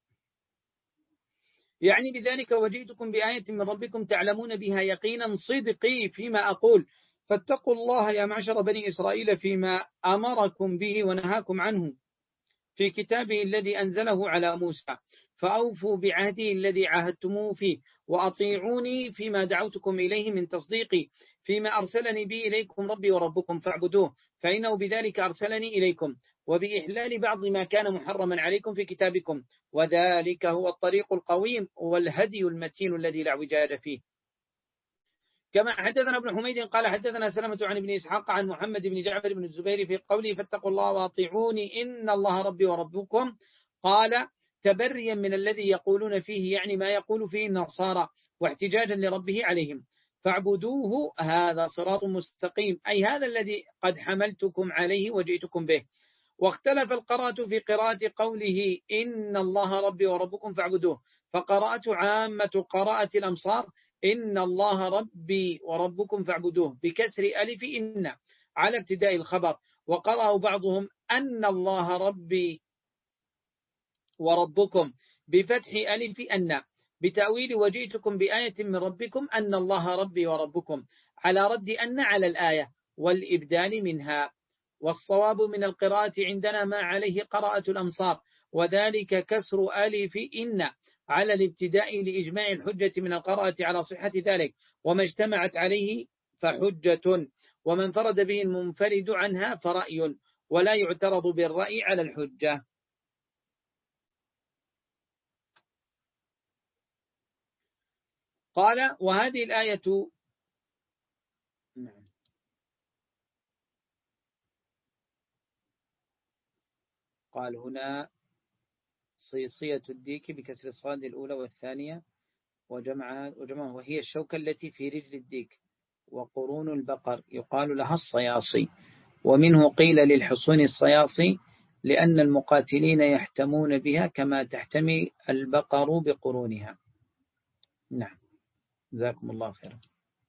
يعني بذلك وجئتكم بآية من ربكم تعلمون بها يقينا صدقي فيما أقول، فاتقوا الله يا معشر بني إسرائيل فيما أمركم به ونهاكم عنه في كتابه الذي أنزله على موسى، فأوفوا بعهدي الذي عاهدتموه فيه وأطيعوني فيما دعوتكم إليه من تصديقي فيما أرسلني به إليكم ربي وربكم فاعبدوه فإنه بذلك أرسلني إليكم وبإحلال بعض ما كان محرما عليكم في كتابكم وذلك هو الطريق القويم والهدي المتين الذي لا اعوجاج فيه. كما حدثنا ابن حميد قال حدثنا سلمة عن ابن إسحاق عن محمد بن جعفر بن الزبير في قوله فاتقوا الله وأطيعوني إن الله ربي وربكم قال تبريا من الذي يقولون فيه يعني ما يقول فيه النصارى واحتجاجا لربه عليهم فاعبدوه هذا صراط مستقيم أي هذا الذي قد حملتكم عليه وجئتكم به. واختلف القراءة في قراءة قوله إن الله ربي وربكم فاعبدوه فقراءة عامة قراءة الأمصار إن الله ربي وربكم فاعبدوه بكسر ألف إن على ابتداء الخبر وقرأوا بعضهم أن الله ربي وربكم بفتح ألف أن بتأويل وجئتكم بآية من ربكم أن الله ربي وربكم على رد أن على الآية والإبدال منها. والصواب من القراءة عندنا ما عليه قراءة الأمصار وذلك كسر ألف إن على الابتداء لإجماع الحجة من القراءة على صحة ذلك وما اجتمعت عليه فحجة ومن فرد به المنفرد عنها فرأي ولا يعترض بالرأي على الحجة. قال وهذه الآية قال هنا صيصية الديك بكسر الصاد الأولى والثانية وجمعها وجمعها وهي الشوكة التي في رجل الديك وقرون البقر يقال لها الصياصي ومنه قيل للحصون الصياصي لأن المقاتلين يحتمون بها كما تحتمي البقر بقرونها. نعم جزاكم الله خيرا.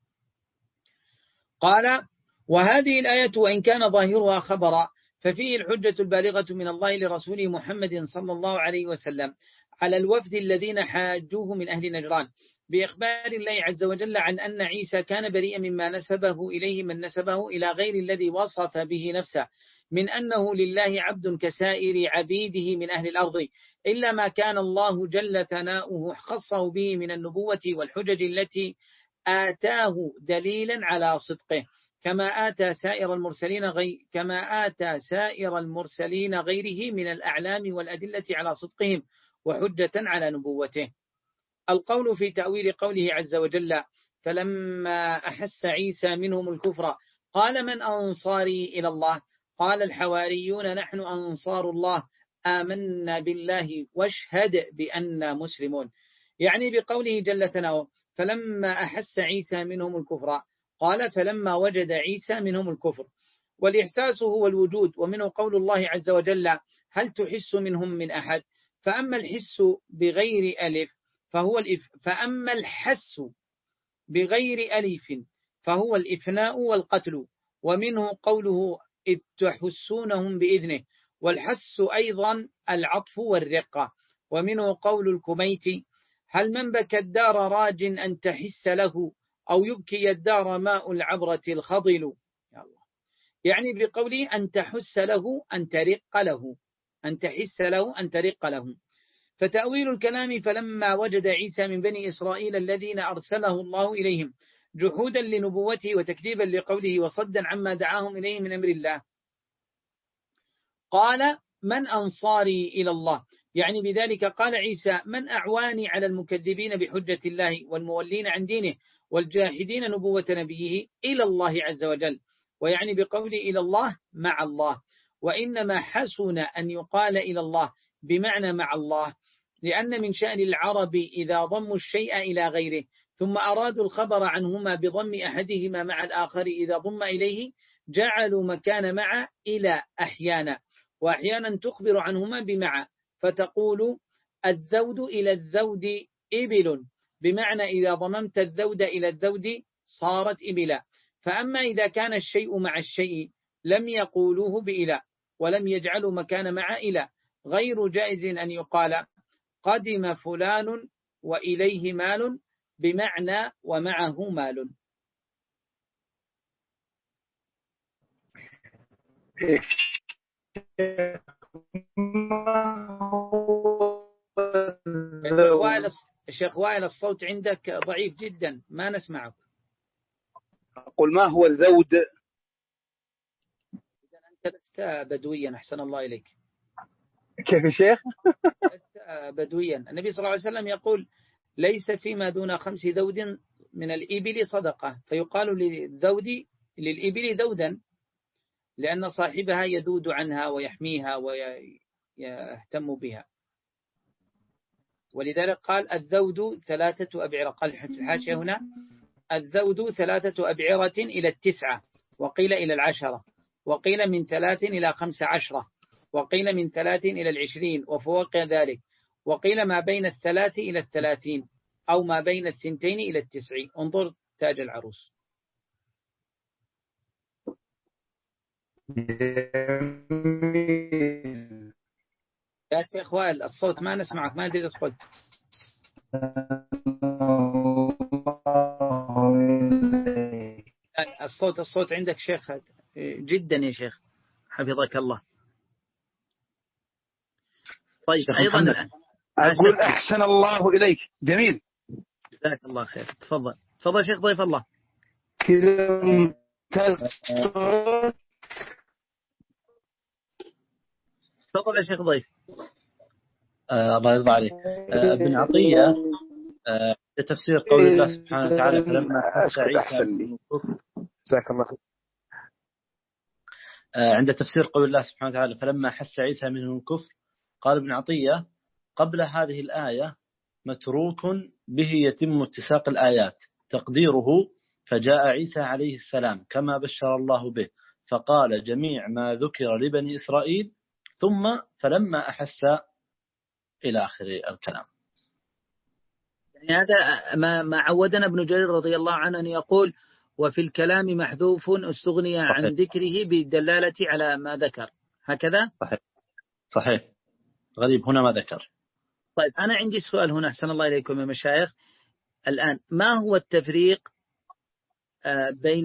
قال وهذه الآية وإن كان ظاهرها خبرا ففيه الحجة البالغة من الله لرسوله محمد صلى الله عليه وسلم على الوفد الذين حاجوه من أهل نجران بإخبار الله عز وجل عن أن عيسى كان بريئا مما نسبه إليه من نسبه إلى غير الذي وصف به نفسه من أنه لله عبد كسائر عبيده من أهل الأرض إلا ما كان الله جل ثناؤه خصه به من النبوة والحجج التي آتاه دليلا على صدقه كما آتى سائر المرسلين غير كما آتى سائر المرسلين غيره من الأعلام والأدلة على صدقهم وحجة على نبوته. القول في تأويل قوله عز وجل فلما أحس عيسى منهم الكفر قال من أنصاري إلى الله قال الحواريون نحن أنصار الله آمنا بالله واشهد بأننا مسلمون يعني بقوله جل ثناؤه فلما أحس عيسى منهم الكفر قال فلما وجد عيسى منهم الكفر والإحساس هو الوجود ومنه قول الله عز وجل هل تحس منهم من أحد فأما الحس بغير ألف فهو الإف فأما الحس بغير ألف فهو الإفناء والقتل ومنه قوله إذ تحسونهم بإذنه والحس أيضا العطف والرقة ومنه قول الكميتي هل من بكى الدار راج أن تحس له أو يبكي الدار ماء العبرة الخضل يعني بقوله أن تحس له أن ترق له أن تحس له أن ترق له. فتأويل الكلام فلما وجد عيسى من بني إسرائيل الذين أرسله الله إليهم جحودا لنبوته وتكذيبا لقوله وصدا عما دعاهم إليه من أمر الله قال من أنصاري إلى الله يعني بذلك قال عيسى من أعواني على المكذبين بحجة الله والمولين عن دينه والجاحدين نبوة نبيه إلى الله عز وجل ويعني بقوله إلى الله مع الله وإنما حسن أن يقال إلى الله بمعنى مع الله لأن من شأن العرب إذا ضموا الشيء إلى غيره ثم أرادوا الخبر عنهما بضم أحدهما مع الآخر إذا ضم إليه جعلوا مكان مع إلى أحيانا وأحيانا تخبر عنهما بمع فتقول الذود إلى الذود إبل بمعنى إذا ضممت الذود إلى الذود صارت إبلا فأما إذا كان الشيء مع الشيء لم يقولوه بإله ولم يجعلوا مكان مع إله غير جائز أن يقال قدم فلان وإليه مال بمعنى ومعه مال. ما هو الشيخ وائل الصوت عندك ضعيف جدا، ما نسمعك. أقول ما هو الذود؟ إذا أنت لست بدويا، أحسن الله إليك. كيف يا شيخ؟ لست بدويا. النبي صلى الله عليه وسلم يقول ليس فيما دون خمس ذود من الإبل صدقة، فيقال للذود للإبل ذودا لأن صاحبها يذود عنها ويحميها ويهتم بها، ولذلك قال الذود ثلاثة أبعرة. قال في الحاشية هنا الذود ثلاثة أبعرة إلى التسعة، وقيل إلى العشرة، وقيل من ثلاث إلى خمس عشرة، وقيل من ثلاث إلى العشرين وفوق ذلك، وقيل ما بين الثلاث إلى الثلاثين، أو ما بين الثنتين إلى التسعين. انظر تاج العروس. يا شيخ وائل الصوت ما نسمعك، ما أدري إيش قلت. الصوت الصوت عندك شيخ جدا يا شيخ، حفظك الله. طيب أيضا الآن أقول أحسن الله إليك. جميل، جزاك الله خير. تفضل تفضل شيخ ضيف الله. كذا تفضل يا شيخ ضيف. آه الله يرضى عليك. آه ابن عطية آه تفسير قول الله سبحانه وتعالى فلما حس عيسى من الكفر. جزاك الله خير. آه عند تفسير قول الله سبحانه وتعالى فلما حس عيسى منهم الكفر، قال ابن عطية قبل هذه الآية متروك به يتم اتساق الآيات، تقديره فجاء عيسى عليه السلام كما بشر الله به فقال جميع ما ذكر لبني إسرائيل ثم فلما أحس إلى آخر الكلام. يعني هذا ما ما عودنا ابن جرير رضي الله عنه أن يقول وفي الكلام محذوف استغني عن ذكره بالدلالة على ما ذكر، هكذا؟ صحيح صحيح. غريب هنا ما ذكر. طيب أنا عندي سؤال هنا أحسن الله إليكم يا مشايخ. الآن ما هو التفريق بين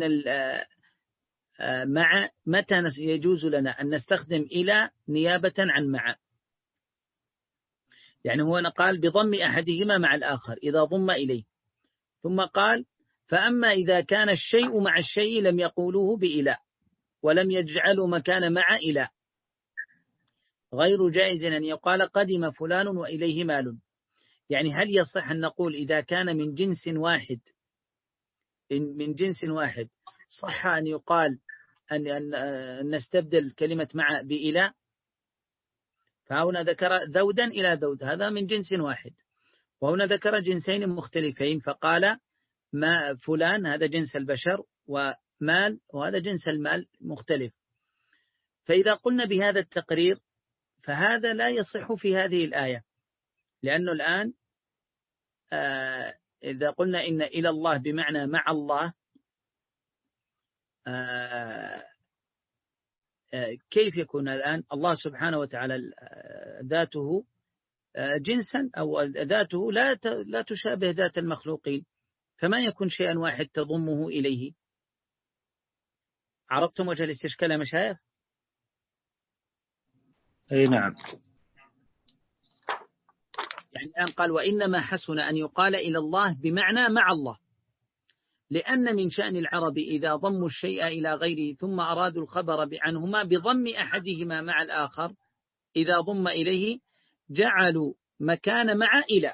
مع متى يجوز لنا أن نستخدم إلى نيابة عن مع؟ يعني هو قال بضم أحدهما مع الآخر إذا ضم إليه، ثم قال فأما إذا كان الشيء مع الشيء لم يقولوه بإله ولم يجعلوا مكان مع إله، غير جائز أن يقال قدم فلان وإليه مال. يعني هل يصح أن نقول إذا كان من جنس واحد من جنس واحد صح أن يقال أن, أن نستبدل كلمة مع بإله؟ فهنا ذكر ذودا إلى ذود، هذا من جنس واحد، وهنا ذكر جنسين مختلفين فقال ما فلان هذا جنس البشر ومال وهذا جنس المال مختلف. فإذا قلنا بهذا التقرير فهذا لا يصح في هذه الآية، لأنه الآن آه إذا قلنا إن إلى الله بمعنى مع الله آه آه كيف يكون الآن الله سبحانه وتعالى ذاته آه جنسا أو ذاته لا لا تشابه ذات المخلوقين، فما يكون شيئا واحد تضمه إليه. عرفتم وجه الاستشكال يا مشايخ؟ أي نعم. يعني الآن قال وإنما حسن أن يقال إلى الله بمعنى مع الله، لأن من شأن العرب إذا ضموا الشيء إلى غيره ثم أرادوا الخبر عنهما بضم أحدهما مع الآخر إذا ضم إليه جعلوا مكان مع إلى.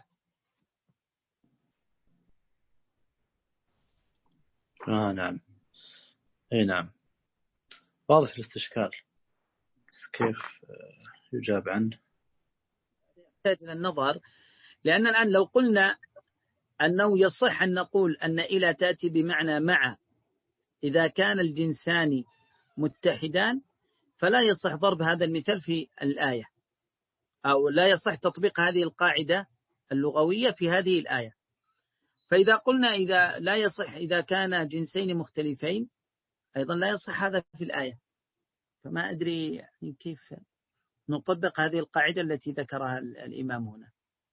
آه نعم. أي نعم، واضح الاستشكال، بس كيف يجاب عنه؟ يحتاج إلى النظر، لأن الآن لو قلنا أنه يصح أن نقول أن إلى تأتي بمعنى مع إذا كان الجنسان متحدان فلا يصح ضرب هذا المثال في الآية، أو لا يصح تطبيق هذه القاعدة اللغوية في هذه الآية. فإذا قلنا إذا لا يصح إذا كان جنسين مختلفين أيضا لا يصح هذا في الآية، فما أدري يعني كيف نطبق هذه القاعدة التي ذكرها الإمام هنا،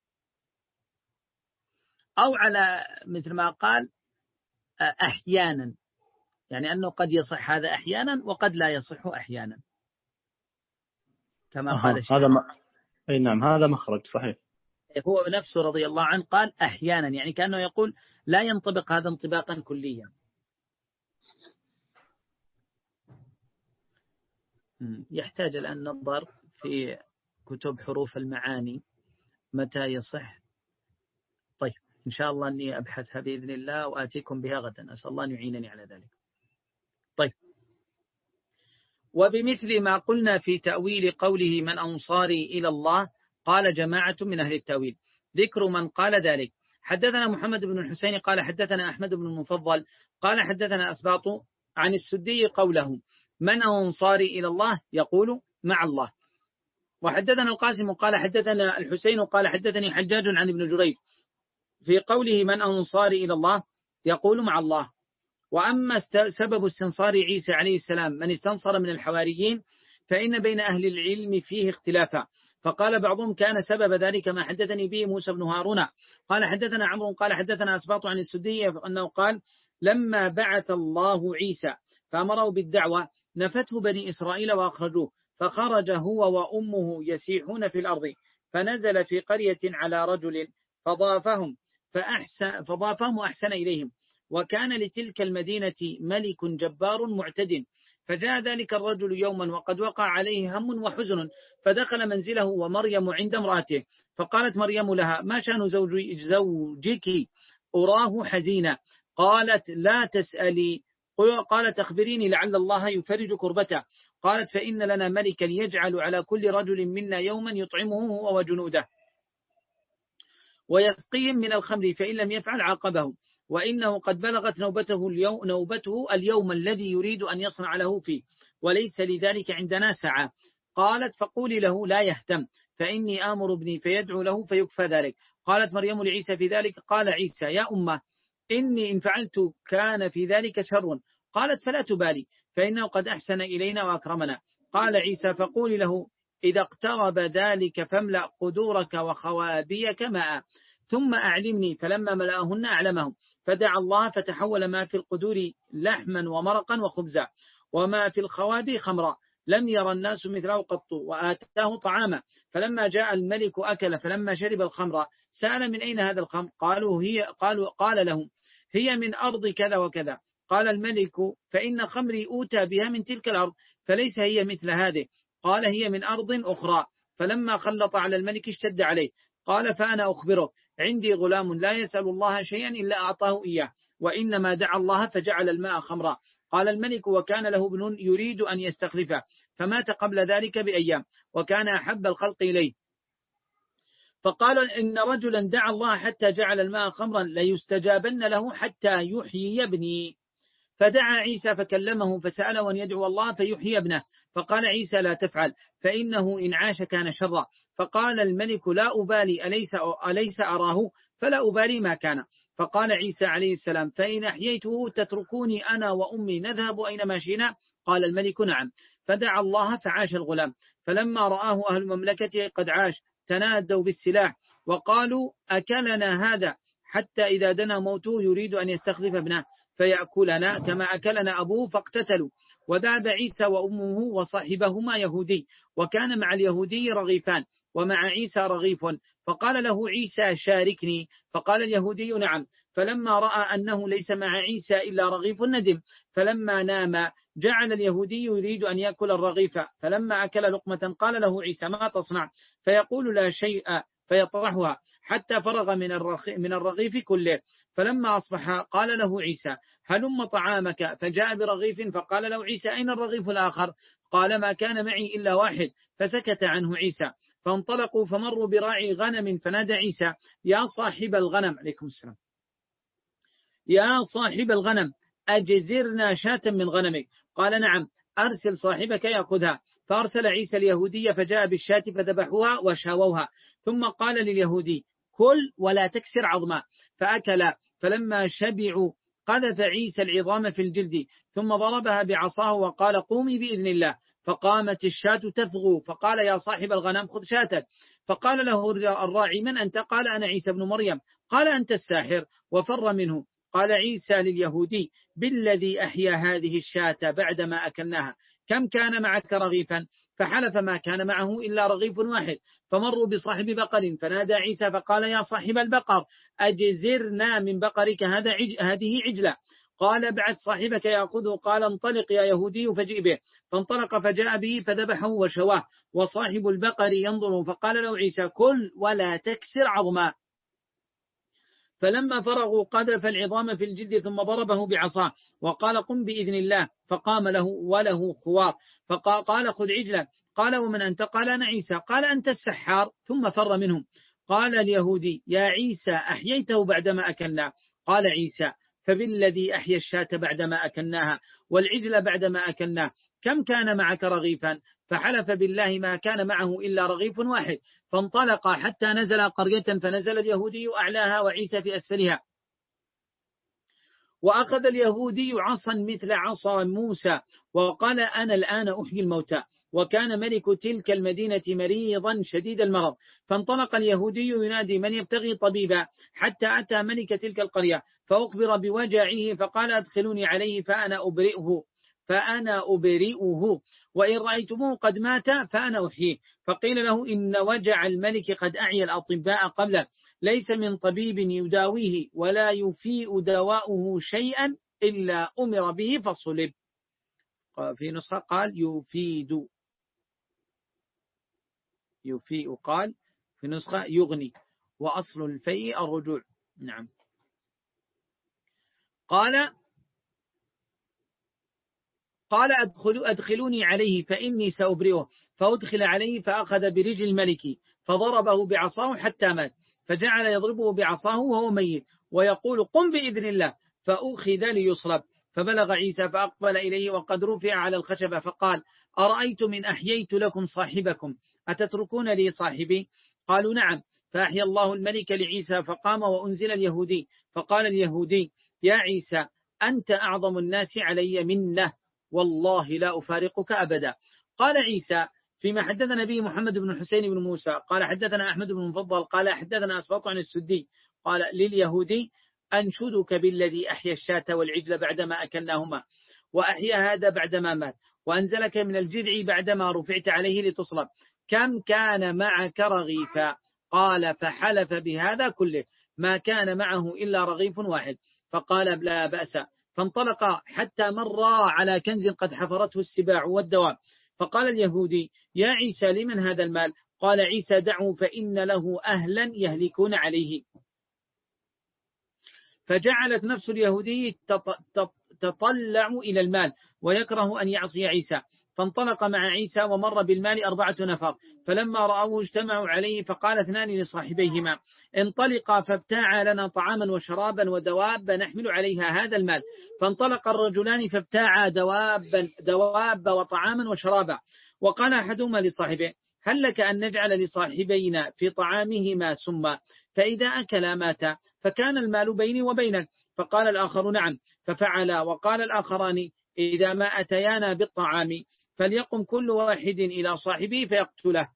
أو على مثل ما قال أحيانا، يعني أنه قد يصح هذا أحيانا وقد لا يصح أحيانا كما قال الشيخ. هذا ما... أي نعم هذا مخرج صحيح. هو نفسه رضي الله عنه قال أحيانا، يعني كأنه يقول لا ينطبق هذا انطباقا كليا. يحتاج الآن نظر في كتب حروف المعاني متى يصح. طيب إن شاء الله أني أبحثها بإذن الله وآتيكم بها غدا، أسأل الله أن يعينني على ذلك. طيب، وبمثل ما قلنا في تأويل قوله من أنصاري إلى الله، قال جماعة من أهل التأويل. ذكر من قال ذلك: حدثنا محمد بن الحسين قال حدثنا أحمد بن المفضل قال حدثنا أسباط عن السدي قوله من أنصاري إلى الله يقول مع الله. وحدثنا القاسم قال حدثنا الحسين قال حدثني حجاج عن ابن جريج في قوله من أنصاري إلى الله يقول مع الله. وأما سبب استنصار عيسى عليه السلام من استنصر من الحواريين فإن بين أهل العلم فيه اختلافا، فقال بعضهم كان سبب ذلك ما حدثني به موسى بن هارون قال حدثنا عمرو قال حدثنا أسباط عن السدي أنه قال لما بعث الله عيسى فأمره بالدعوة نفته بني إسرائيل وأخرجوه، فخرج هو وأمه يسيحون في الأرض، فنزل في قرية على رجل فضافهم فأحسن فضافهم أحسن إليهم، وكان لتلك المدينة ملك جبار معتد، فجاء ذلك الرجل يوما وقد وقع عليه هم وحزن، فدخل منزله ومريم عند امرأته، فقالت مريم لها ما شأن زوجك أراه حزينا؟ قالت لا تسألي. قالت أخبريني لعل الله يفرج كربته. قالت فإن لنا ملكا يجعل على كل رجل منا يوما يطعمه هو وجنوده ويسقيهم من الخمر، فإن لم يفعل عاقبه، وإنه قد بلغت نوبته اليوم, نوبته اليوم الذي يريد أن يصنع له فيه، وليس لذلك عندنا سعة. قالت فقولي له لا يهتم، فإني آمر ابني فيدعو له فيكفى ذلك. قالت مريم لعيسى في ذلك قال عيسى يا أمه إني إن فعلت كان في ذلك شر. قالت فلا تبالي فإنه قد أحسن إلينا وأكرمنا. قال عيسى فقولي له إذا اقترب ذلك فاملأ قدورك وخوابيك ماء ثم أعلمني، فلما ملأهن أعلمهم، فدعا الله فتحول ما في القدور لحما ومرقا وخبزا، وما في الخوابي خمرا، لم يرى الناس مثله قط، وآتاه طعاما، فلما جاء الملك أكل، فلما شرب الخمر سأل من أين هذا الخمر؟ قالوا هي قالوا قال لهم هي من أرض كذا وكذا. قال الملك فإن خمري أوتى بها من تلك الأرض، فليس هي مثل هذه. قال هي من أرض أخرى. فلما خلط على الملك اشتد عليه. قال فأنا أخبره عندي غلام لا يسأل الله شيئا إلا أعطاه إياه، وإنما دعا الله فجعل الماء خمرا. قال الملك وكان له ابن يريد أن يستخلفه، فمات قبل ذلك بأيام، وكان أحب الخلق إليه، فقال إن رجلا دعا الله حتى جعل الماء خمرا ليستجابن له حتى يحيي ابني. فدعا عيسى فكلمه فسأله أن يدعو الله فيحيي ابنه، فقال عيسى لا تفعل فإنه إن عاش كان شرا. فقال الملك لا أبالي أليس, أليس أراه؟ فلا أبالي ما كان. فقال عيسى عليه السلام فإن أحييته تتركوني أنا وأمي نذهب أينما شئنا؟ قال الملك نعم. فدعا الله فعاش الغلام، فلما رآه أهل مملكته قد عاش تنادوا بالسلاح وقالوا أكلنا هذا، حتى إذا دنا موته يريد أن يستخلف ابنه فيأكلنا كما أكلنا أبوه، فاقتتلوا. وذهب عيسى وأمه وصاحبهما يهودي، وكان مع اليهودي رغيفان ومع عيسى رغيف، فقال له عيسى شاركني، فقال اليهودي نعم. فلما رأى أنه ليس مع عيسى إلا رغيف ندم، فلما نام جعل اليهودي يريد أن يأكل الرغيف، فلما أكل لقمة قال له عيسى ما تصنع؟ فيقول لا شيء، فيطرحها حتى فرغ من الرغيف كله. فلما أصبح قال له عيسى هلم طعامك، فجاء برغيف، فقال له عيسى أين الرغيف الآخر؟ قال ما كان معي إلا واحد، فسكت عنه عيسى. فانطلقوا فمروا براعي غنم، فنادى عيسى يا صاحب الغنم، عليكم السلام، يا صاحب الغنم أجزرنا شاة من غنمك. قال نعم، أرسل صاحبك يأخذها. فأرسل عيسى اليهودية فجاء بالشاة فذبحوها وشاووها، ثم قال لليهودي كل ولا تكسر عظما، فأكل. فلما شبعوا قذف عيسى العظام في الجلد، ثم ضربها بعصاه وقال قومي بإذن الله، فقامت الشاة تثغو، فقال يا صاحب الغنم خذ شاتك. فقال له الراعي من أنت؟ قال أنا عيسى بن مريم. قال أنت الساحر، وفر منه. قال عيسى لليهودي بالذي أحيا هذه الشاة بعدما أكلناها كم كان معك رغيفا؟ فحلف ما كان معه إلا رغيف واحد. فمروا بصاحب بقر فنادى عيسى فقال يا صاحب البقر أجزرنا من بقرك هذا عج... هذه عجلة. قال ابعث صاحبك يأخذه. قال انطلق يا يهودي فجئ به. فانطلق فجاء به فذبحه وشواه وصاحب البقر ينظر فقال له عيسى كل ولا تكسر عظما. فلما فرغوا قذف العظام في الجد ثم ضربه بعصاه وقال قم بإذن الله فقام له وله خوار فقال خذ عجلة. قال ومن أنت؟ قال أنا عيسى. قال أنت السحار ثم فر منهم. قال اليهودي يا عيسى أحييته بعدما أكلنا. قال عيسى فبالذي أحيا الشاة بعدما أكلناها والعجل بعدما أكلناه كم كان معك رغيفا؟ فحلف بالله ما كان معه إلا رغيف واحد. فانطلق حتى نزل قرية فنزل اليهودي أعلاها وعيسى في أسفلها. وأخذ اليهودي عصا مثل عصا موسى وقال أنا الآن أحيي الموتى. وكان ملك تلك المدينة مريضا شديد المرض. فانطلق اليهودي ينادي من يبتغي طبيبا حتى أتى ملك تلك القرية فأخبر بوجعه فقال أدخلوني عليه فأنا أبرئه فأنا أبرئه وإن رأيتموه قد مات فأنا أحييه. فقيل له إن وجع الملك قد أعيا الأطباء قبله ليس من طبيب يداويه ولا يفيء دواؤه شيئا إلا أمر به فصلب. في نسخة قال يفيد يفيء قال في نسخة يغني وأصل الفيء الرجوع. نعم. قال قال أدخلوا أدخلوني عليه فإني سأبرئه. فأدخل عليه فأخذ برجل الملك فضربه بعصاه حتى مات. فجعل يضربه بعصاه وهو ميت ويقول قم بإذن الله. فأخذ ليصلب. فبلغ عيسى فأقبل إليه وقد رفع على الخشبة فقال أرأيت من أحييت لكم صاحبكم أتتركون لي صاحبي؟ قالوا نعم. فأحيا الله الملك لعيسى فقام وأنزل اليهودي. فقال اليهودي يا عيسى أنت أعظم الناس علي منه والله لا أفارقك أبدا. قال عيسى فيما حدثنا به محمد بن الحسين بن موسى قال حدثنا أحمد بن مفضل قال حدثنا أسباط عن السدي قال لليهودي أنشدك بالذي أحيا الشاة والعجل بعدما أكلناهما وأحيا هذا بعدما مات وأنزلك من الجذع بعدما رفعت عليه لتصلب كم كان معك رغيفا؟ قال فحلف بهذا كله ما كان معه إلا رغيف واحد. فقال لا بأس. فانطلق حتى مر على كنز قد حفرته السباع والدواب. فقال اليهودي يا عيسى لمن هذا المال؟ قال عيسى دعه فإن له أهلا يهلكون عليه. فجعلت نفس اليهودي تطلع إلى المال ويكره أن يعصي عيسى. فانطلق مع عيسى ومر بالمال أربعة نفر فلما رأوه اجتمعوا عليه فقال اثنان لصاحبيهما انطلقا فابتاعا لنا طعاما وشرابا ودواب نحمل عليها هذا المال. فانطلق الرجلان فابتاعا دواب, دواب وطعاما وشرابا. وقال أحدهما لصاحبه هل لك أن نجعل لصاحبينا في طعامهما سما فإذا أكلا مات فكان المال بيني وبينك؟ فقال الآخر نعم. ففعلا. وقال الآخران إذا ما أتيانا بالطعام فليقم كل واحد إلى صاحبه فيقتله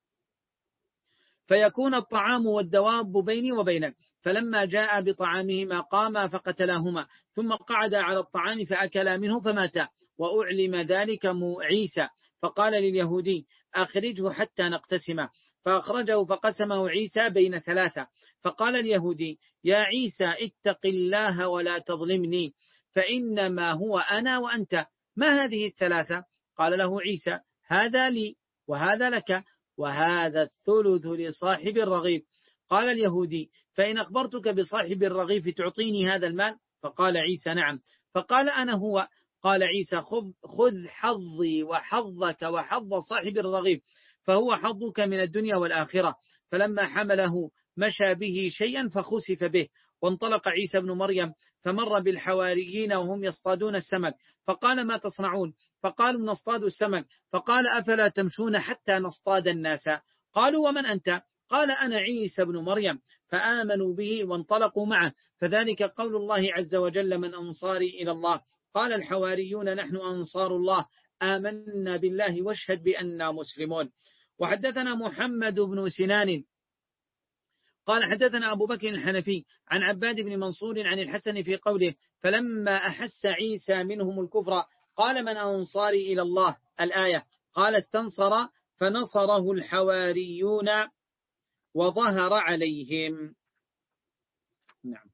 فيكون الطعام والدواب بيني وبينك. فلما جاء بطعامهما قاما فقتلاهما ثم قعد على الطعام فأكلا منه فماتا. وأعلم ذلك عيسى فقال لليهودي أخرجه حتى نقتسمه. فأخرجه فقسمه عيسى بين ثلاثة. فقال اليهودي يا عيسى اتق الله ولا تظلمني فإنما هو أنا وأنت. ما هذه الثلاثة؟ قال له عيسى هذا لي وهذا لك وهذا الثلث لصاحب الرغيف. قال اليهودي فإن أخبرتك بصاحب الرغيف تعطيني هذا المال؟ فقال عيسى نعم. فقال أنا هو. قال عيسى خذ حظي وحظك وحظ صاحب الرغيف فهو حظك من الدنيا والآخرة. فلما حمله مشى به شيئا فخسف به. وانطلق عيسى بن مريم فمر بالحواريين وهم يصطادون السمك فقال ما تصنعون؟ فقالوا نصطاد السمك. فقال أفلا تمشون حتى نصطاد الناس؟ قالوا ومن أنت؟ قال أنا عيسى بن مريم. فآمنوا به وانطلقوا معه. فذلك قول الله عز وجل من أنصاري إلى الله؟ قال الحواريون نحن أنصار الله آمنا بالله واشهد بأننا مسلمون. وحدثنا محمد بن سنان قال حدثنا أبو بكر الحنفي عن عباد بن منصور عن الحسن في قوله فلما أحس عيسى منهم الكفر قال من أنصاري إلى الله الآية قال استنصر فنصره الحواريون وظهر عليهم. نعم.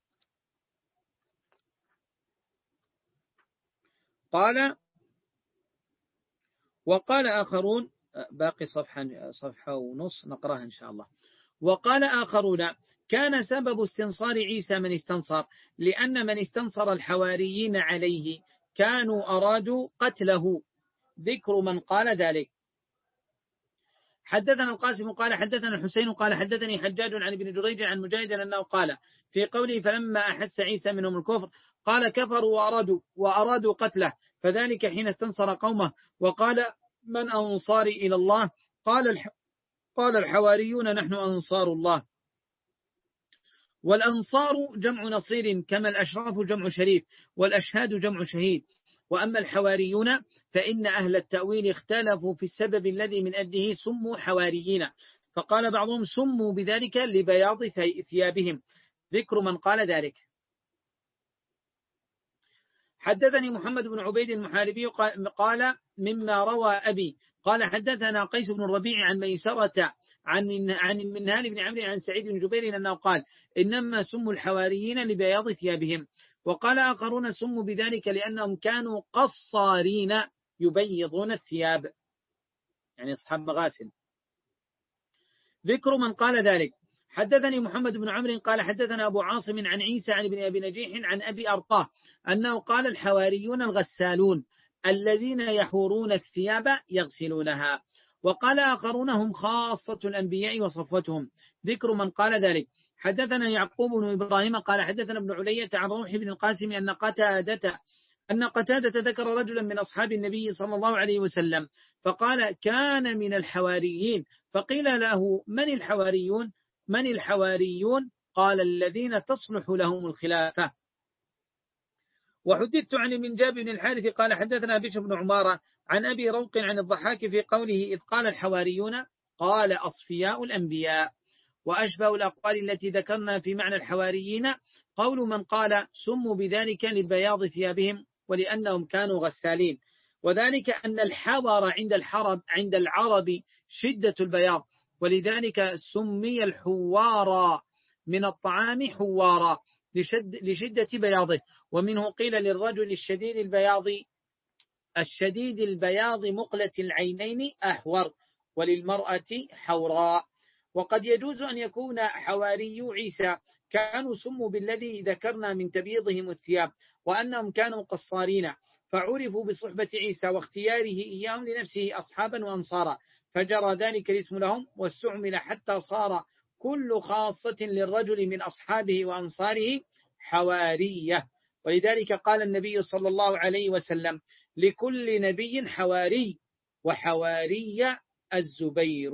قال وقال آخرون باقي صفحة صفحة ونص نقراها إن شاء الله. وقال آخرون كان سبب استنصار عيسى من استنصر لأن من استنصر الحواريين عليه كانوا أرادوا قتله. ذكر من قال ذلك. حدثنا القاسم قال حدثنا الحسين قال حدثني حجاج عن ابن جريج عن مجاهد أنه قال في قوله فلما أحس عيسى منهم الكفر قال كفروا وأرادوا, وأرادوا قتله فذلك حين استنصر قومه وقال من أنصاري إلى الله قال الح قال الحواريون نحن أنصار الله. والأنصار جمع نصير كما الأشراف جمع شريف والأشهاد جمع شهيد. وأما الحواريون فإن أهل التأويل اختلفوا في السبب الذي من أجله سموا حواريين فقال بعضهم سموا بذلك لبياض ثيابهم. ذكر من قال ذلك. حدثني محمد بن عبيد المحاربي قال مما روى أبي قال حدثنا قيس بن الربيع عن ميسرة عن عن المنهال بن عمرو عن سعيد بن جبير أنه قال إنما سموا الحواريين لبياض ثيابهم. وقال آخرون سموا بذلك لأنهم كانوا قصارين يبيضون الثياب يعني أصحاب مغاسل. ذكر من قال ذلك. حدثني محمد بن عمرو قال حدثنا أبو عاصم عن عيسى عن ابن أبي نجيح عن أبي أرطاه أنه قال الحواريون الغسالون الذين يحورون الثياب يغسلونها. وقال آخرون هم خاصة الأنبياء وصفوتهم. ذكر من قال ذلك. حدثنا يعقوب بن إبراهيم قال حدثنا ابن علية عن روح بن القاسم أن قتادة أن قتادة ذكر رجلا من أصحاب النبي صلى الله عليه وسلم فقال كان من الحواريين فقيل له من الحواريون من الحواريون قال الذين تصلح لهم الخلافة. وحدثت عن ابن جابر بن الحارث قال حدثنا بشر بن عمارة عن أبي روق عن الضحاك في قوله إذ قال الحواريون قال أصفياء الأنبياء. وأشبه الأقوال التي ذكرنا في معنى الحواريين قول من قال سموا بذلك لبياض ثيابهم ولأنهم كانوا غسالين وذلك أن الحور عند الحرب عند العرب شدة البياض ولذلك سمي الحوار من الطعام حوارا لشد لشدة بياضه. ومنه قيل للرجل الشديد البياض الشديد البياض مقلة العينين أحور وللمرأة حوراء. وقد يجوز أن يكون حواري عيسى كانوا سموا بالذي ذكرنا من تبييضهم الثياب وأنهم كانوا قصارين فعرفوا بصحبة عيسى واختياره إياهم لنفسه أصحابا وأنصارا فجرى ذلك الاسم لهم واستعمل حتى صار كل خاصة للرجل من أصحابه وأنصاره حوارية. ولذلك قال النبي صلى الله عليه وسلم لكل نبي حواري وحواري الزبير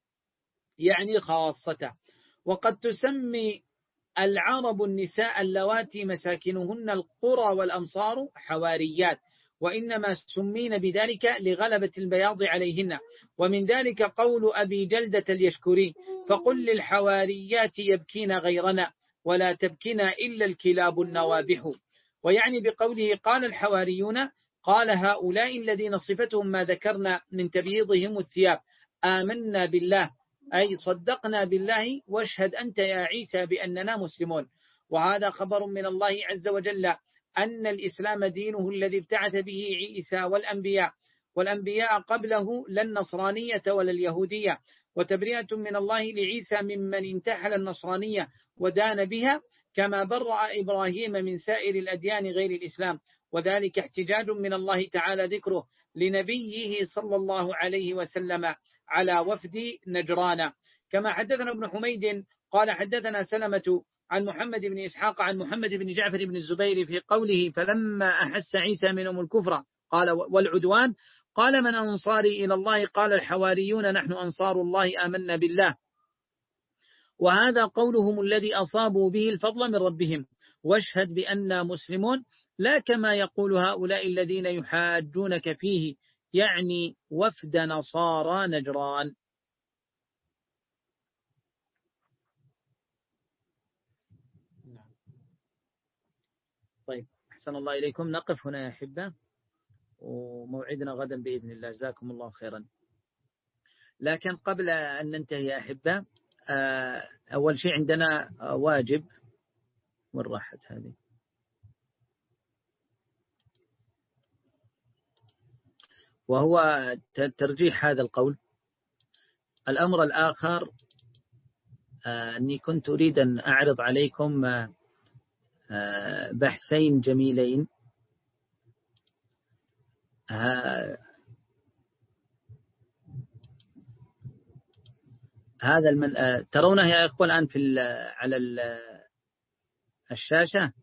يعني خاصته. وقد تسمي العرب النساء اللواتي مساكنهن القرى والأمصار حواريات وإنما سمين بذلك لغلبة البياض عليهن. ومن ذلك قول أبي جلدة اليشكري فقل للحواريات يبكين غيرنا ولا تبكين إلا الكلاب النوابح. ويعني بقوله قال الحواريون قال هؤلاء الذين صفتهم ما ذكرنا من تبييضهم الثياب آمنا بالله أي صدقنا بالله واشهد أنت يا عيسى بأننا مسلمون. وهذا خبر من الله عز وجل أن الإسلام دينه الذي ابتعث به عيسى والأنبياء والأنبياء قبله لا النصرانية ولا اليهودية وتبرئة من الله لعيسى ممن انتحل النصرانية ودان بها كما برأ إبراهيم من سائر الأديان غير الإسلام وذلك احتجاج من الله تعالى ذكره لنبيه صلى الله عليه وسلم على وفد نجران. كما حدثنا ابن حميد قال حدثنا سلمة عن محمد بن إسحاق عن محمد بن جعفر بن الزبير في قوله فلما أحس عيسى منهم الكفر قال والعدوان قال من أنصاري إلى الله قال الحواريون نحن أنصار الله آمنا بالله. وهذا قولهم الذي أصابوا به الفضل من ربهم واشهد بأننا مسلمون لا كما يقول هؤلاء الذين يحاجونك فيه يعني وفد نصارى نجران. طيب أحسن الله إليكم. نقف هنا يا أحبة، وموعدنا غدا بإذن الله. جزاكم الله خيرا. لكن قبل أن ننتهي يا أحبة، أول شيء عندنا واجب. وين راحت هذه؟ وهو ترجيح هذا القول. الأمر الآخر أني كنت أريد أن أعرض عليكم بحثين جميلين. هذا المن... ترونه يا إخوة الآن في ال... على ال... الشاشة.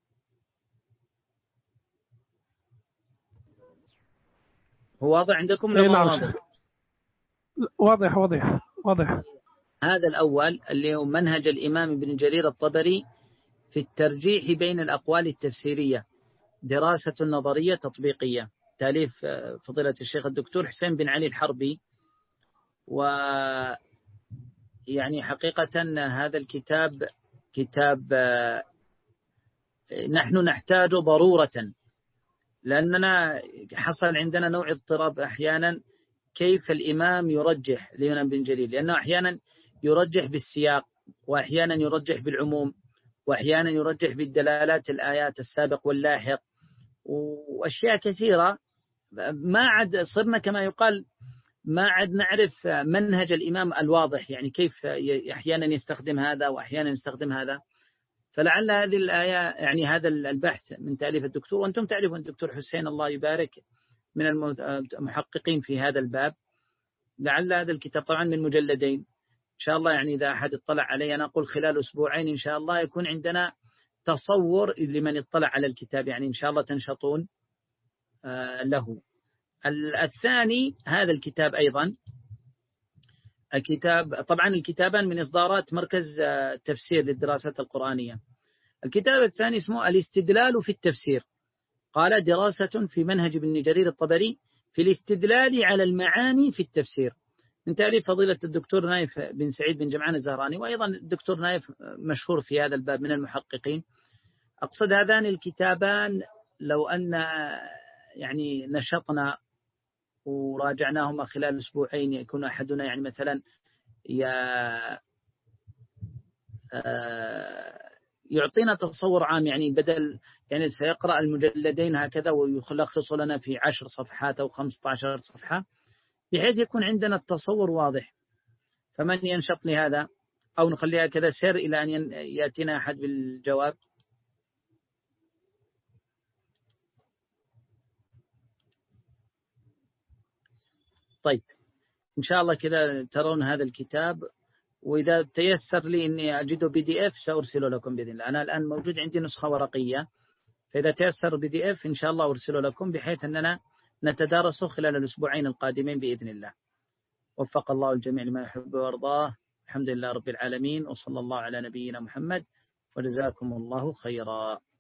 هو واضح عندكم ولا ما واضح؟ واضح واضح واضح. هذا الأول اللي هو منهج الإمام ابن جرير الطبري في الترجيح بين الأقوال التفسيرية، دراسة نظرية تطبيقية، تأليف فضيلة الشيخ الدكتور حسين بن علي الحربي. و يعني حقيقة هذا الكتاب كتاب نحن نحتاج ضرورة، لأننا حصل عندنا نوع اضطراب أحيانا كيف الإمام يرجح لنا بن جرير، لأنه أحيانا يرجح بالسياق، وأحيانا يرجح بالعموم، وأحيانا يرجح بالدلالات الآيات السابق واللاحق، وأشياء كثيرة. ما عاد صرنا كما يقال ما عاد نعرف منهج الإمام الواضح، يعني كيف أحيانا يستخدم هذا وأحيانا يستخدم هذا. فلعل هذه الآية يعني هذا البحث من تأليف الدكتور، وأنتم تعرفون الدكتور حسين الله يبارك من المحققين في هذا الباب. لعل هذا الكتاب طبعا من مجلدين إن شاء الله، يعني إذا أحد اطلع عليه أنا أقول خلال أسبوعين إن شاء الله يكون عندنا تصور لمن اطلع على الكتاب، يعني إن شاء الله تنشطون له. الثاني هذا الكتاب أيضا، الكتاب طبعا الكتابان من إصدارات مركز تفسير للدراسات القرآنية. الكتاب الثاني اسمه الاستدلال في التفسير، قال دراسة في منهج ابن جرير الطبري في الاستدلال على المعاني في التفسير، من تأليف فضيلة الدكتور نايف بن سعيد بن جمعان الزهراني، وأيضا الدكتور نايف مشهور في هذا الباب من المحققين. أقصد هذان الكتابان لو أن يعني نشطنا وراجعناهما خلال أسبوعين يكون أحدنا يعني مثلا يعطينا تصور عام، يعني بدل يعني سيقرأ المجلدين هكذا ويلخص لنا في عشر صفحات أو خمسة عشر صفحة، بحيث يكون عندنا التصور واضح. فمن ينشط لهذا، أو نخليها كذا سير إلى أن يأتينا أحد بالجواب. طيب إن شاء الله كذا ترون هذا الكتاب، وإذا تيسر لي إني أجده بي دي إف سأرسله لكم بإذن الله. أنا الآن موجود عندي نسخة ورقية، فإذا تيسر بي دي إف إن شاء الله أرسله لكم بحيث أننا نتدارسه خلال الأسبوعين القادمين بإذن الله. وفق الله الجميع لما يحب ويرضاه. الحمد لله رب العالمين، وصلى الله على نبينا محمد، وجزاكم الله خيرا.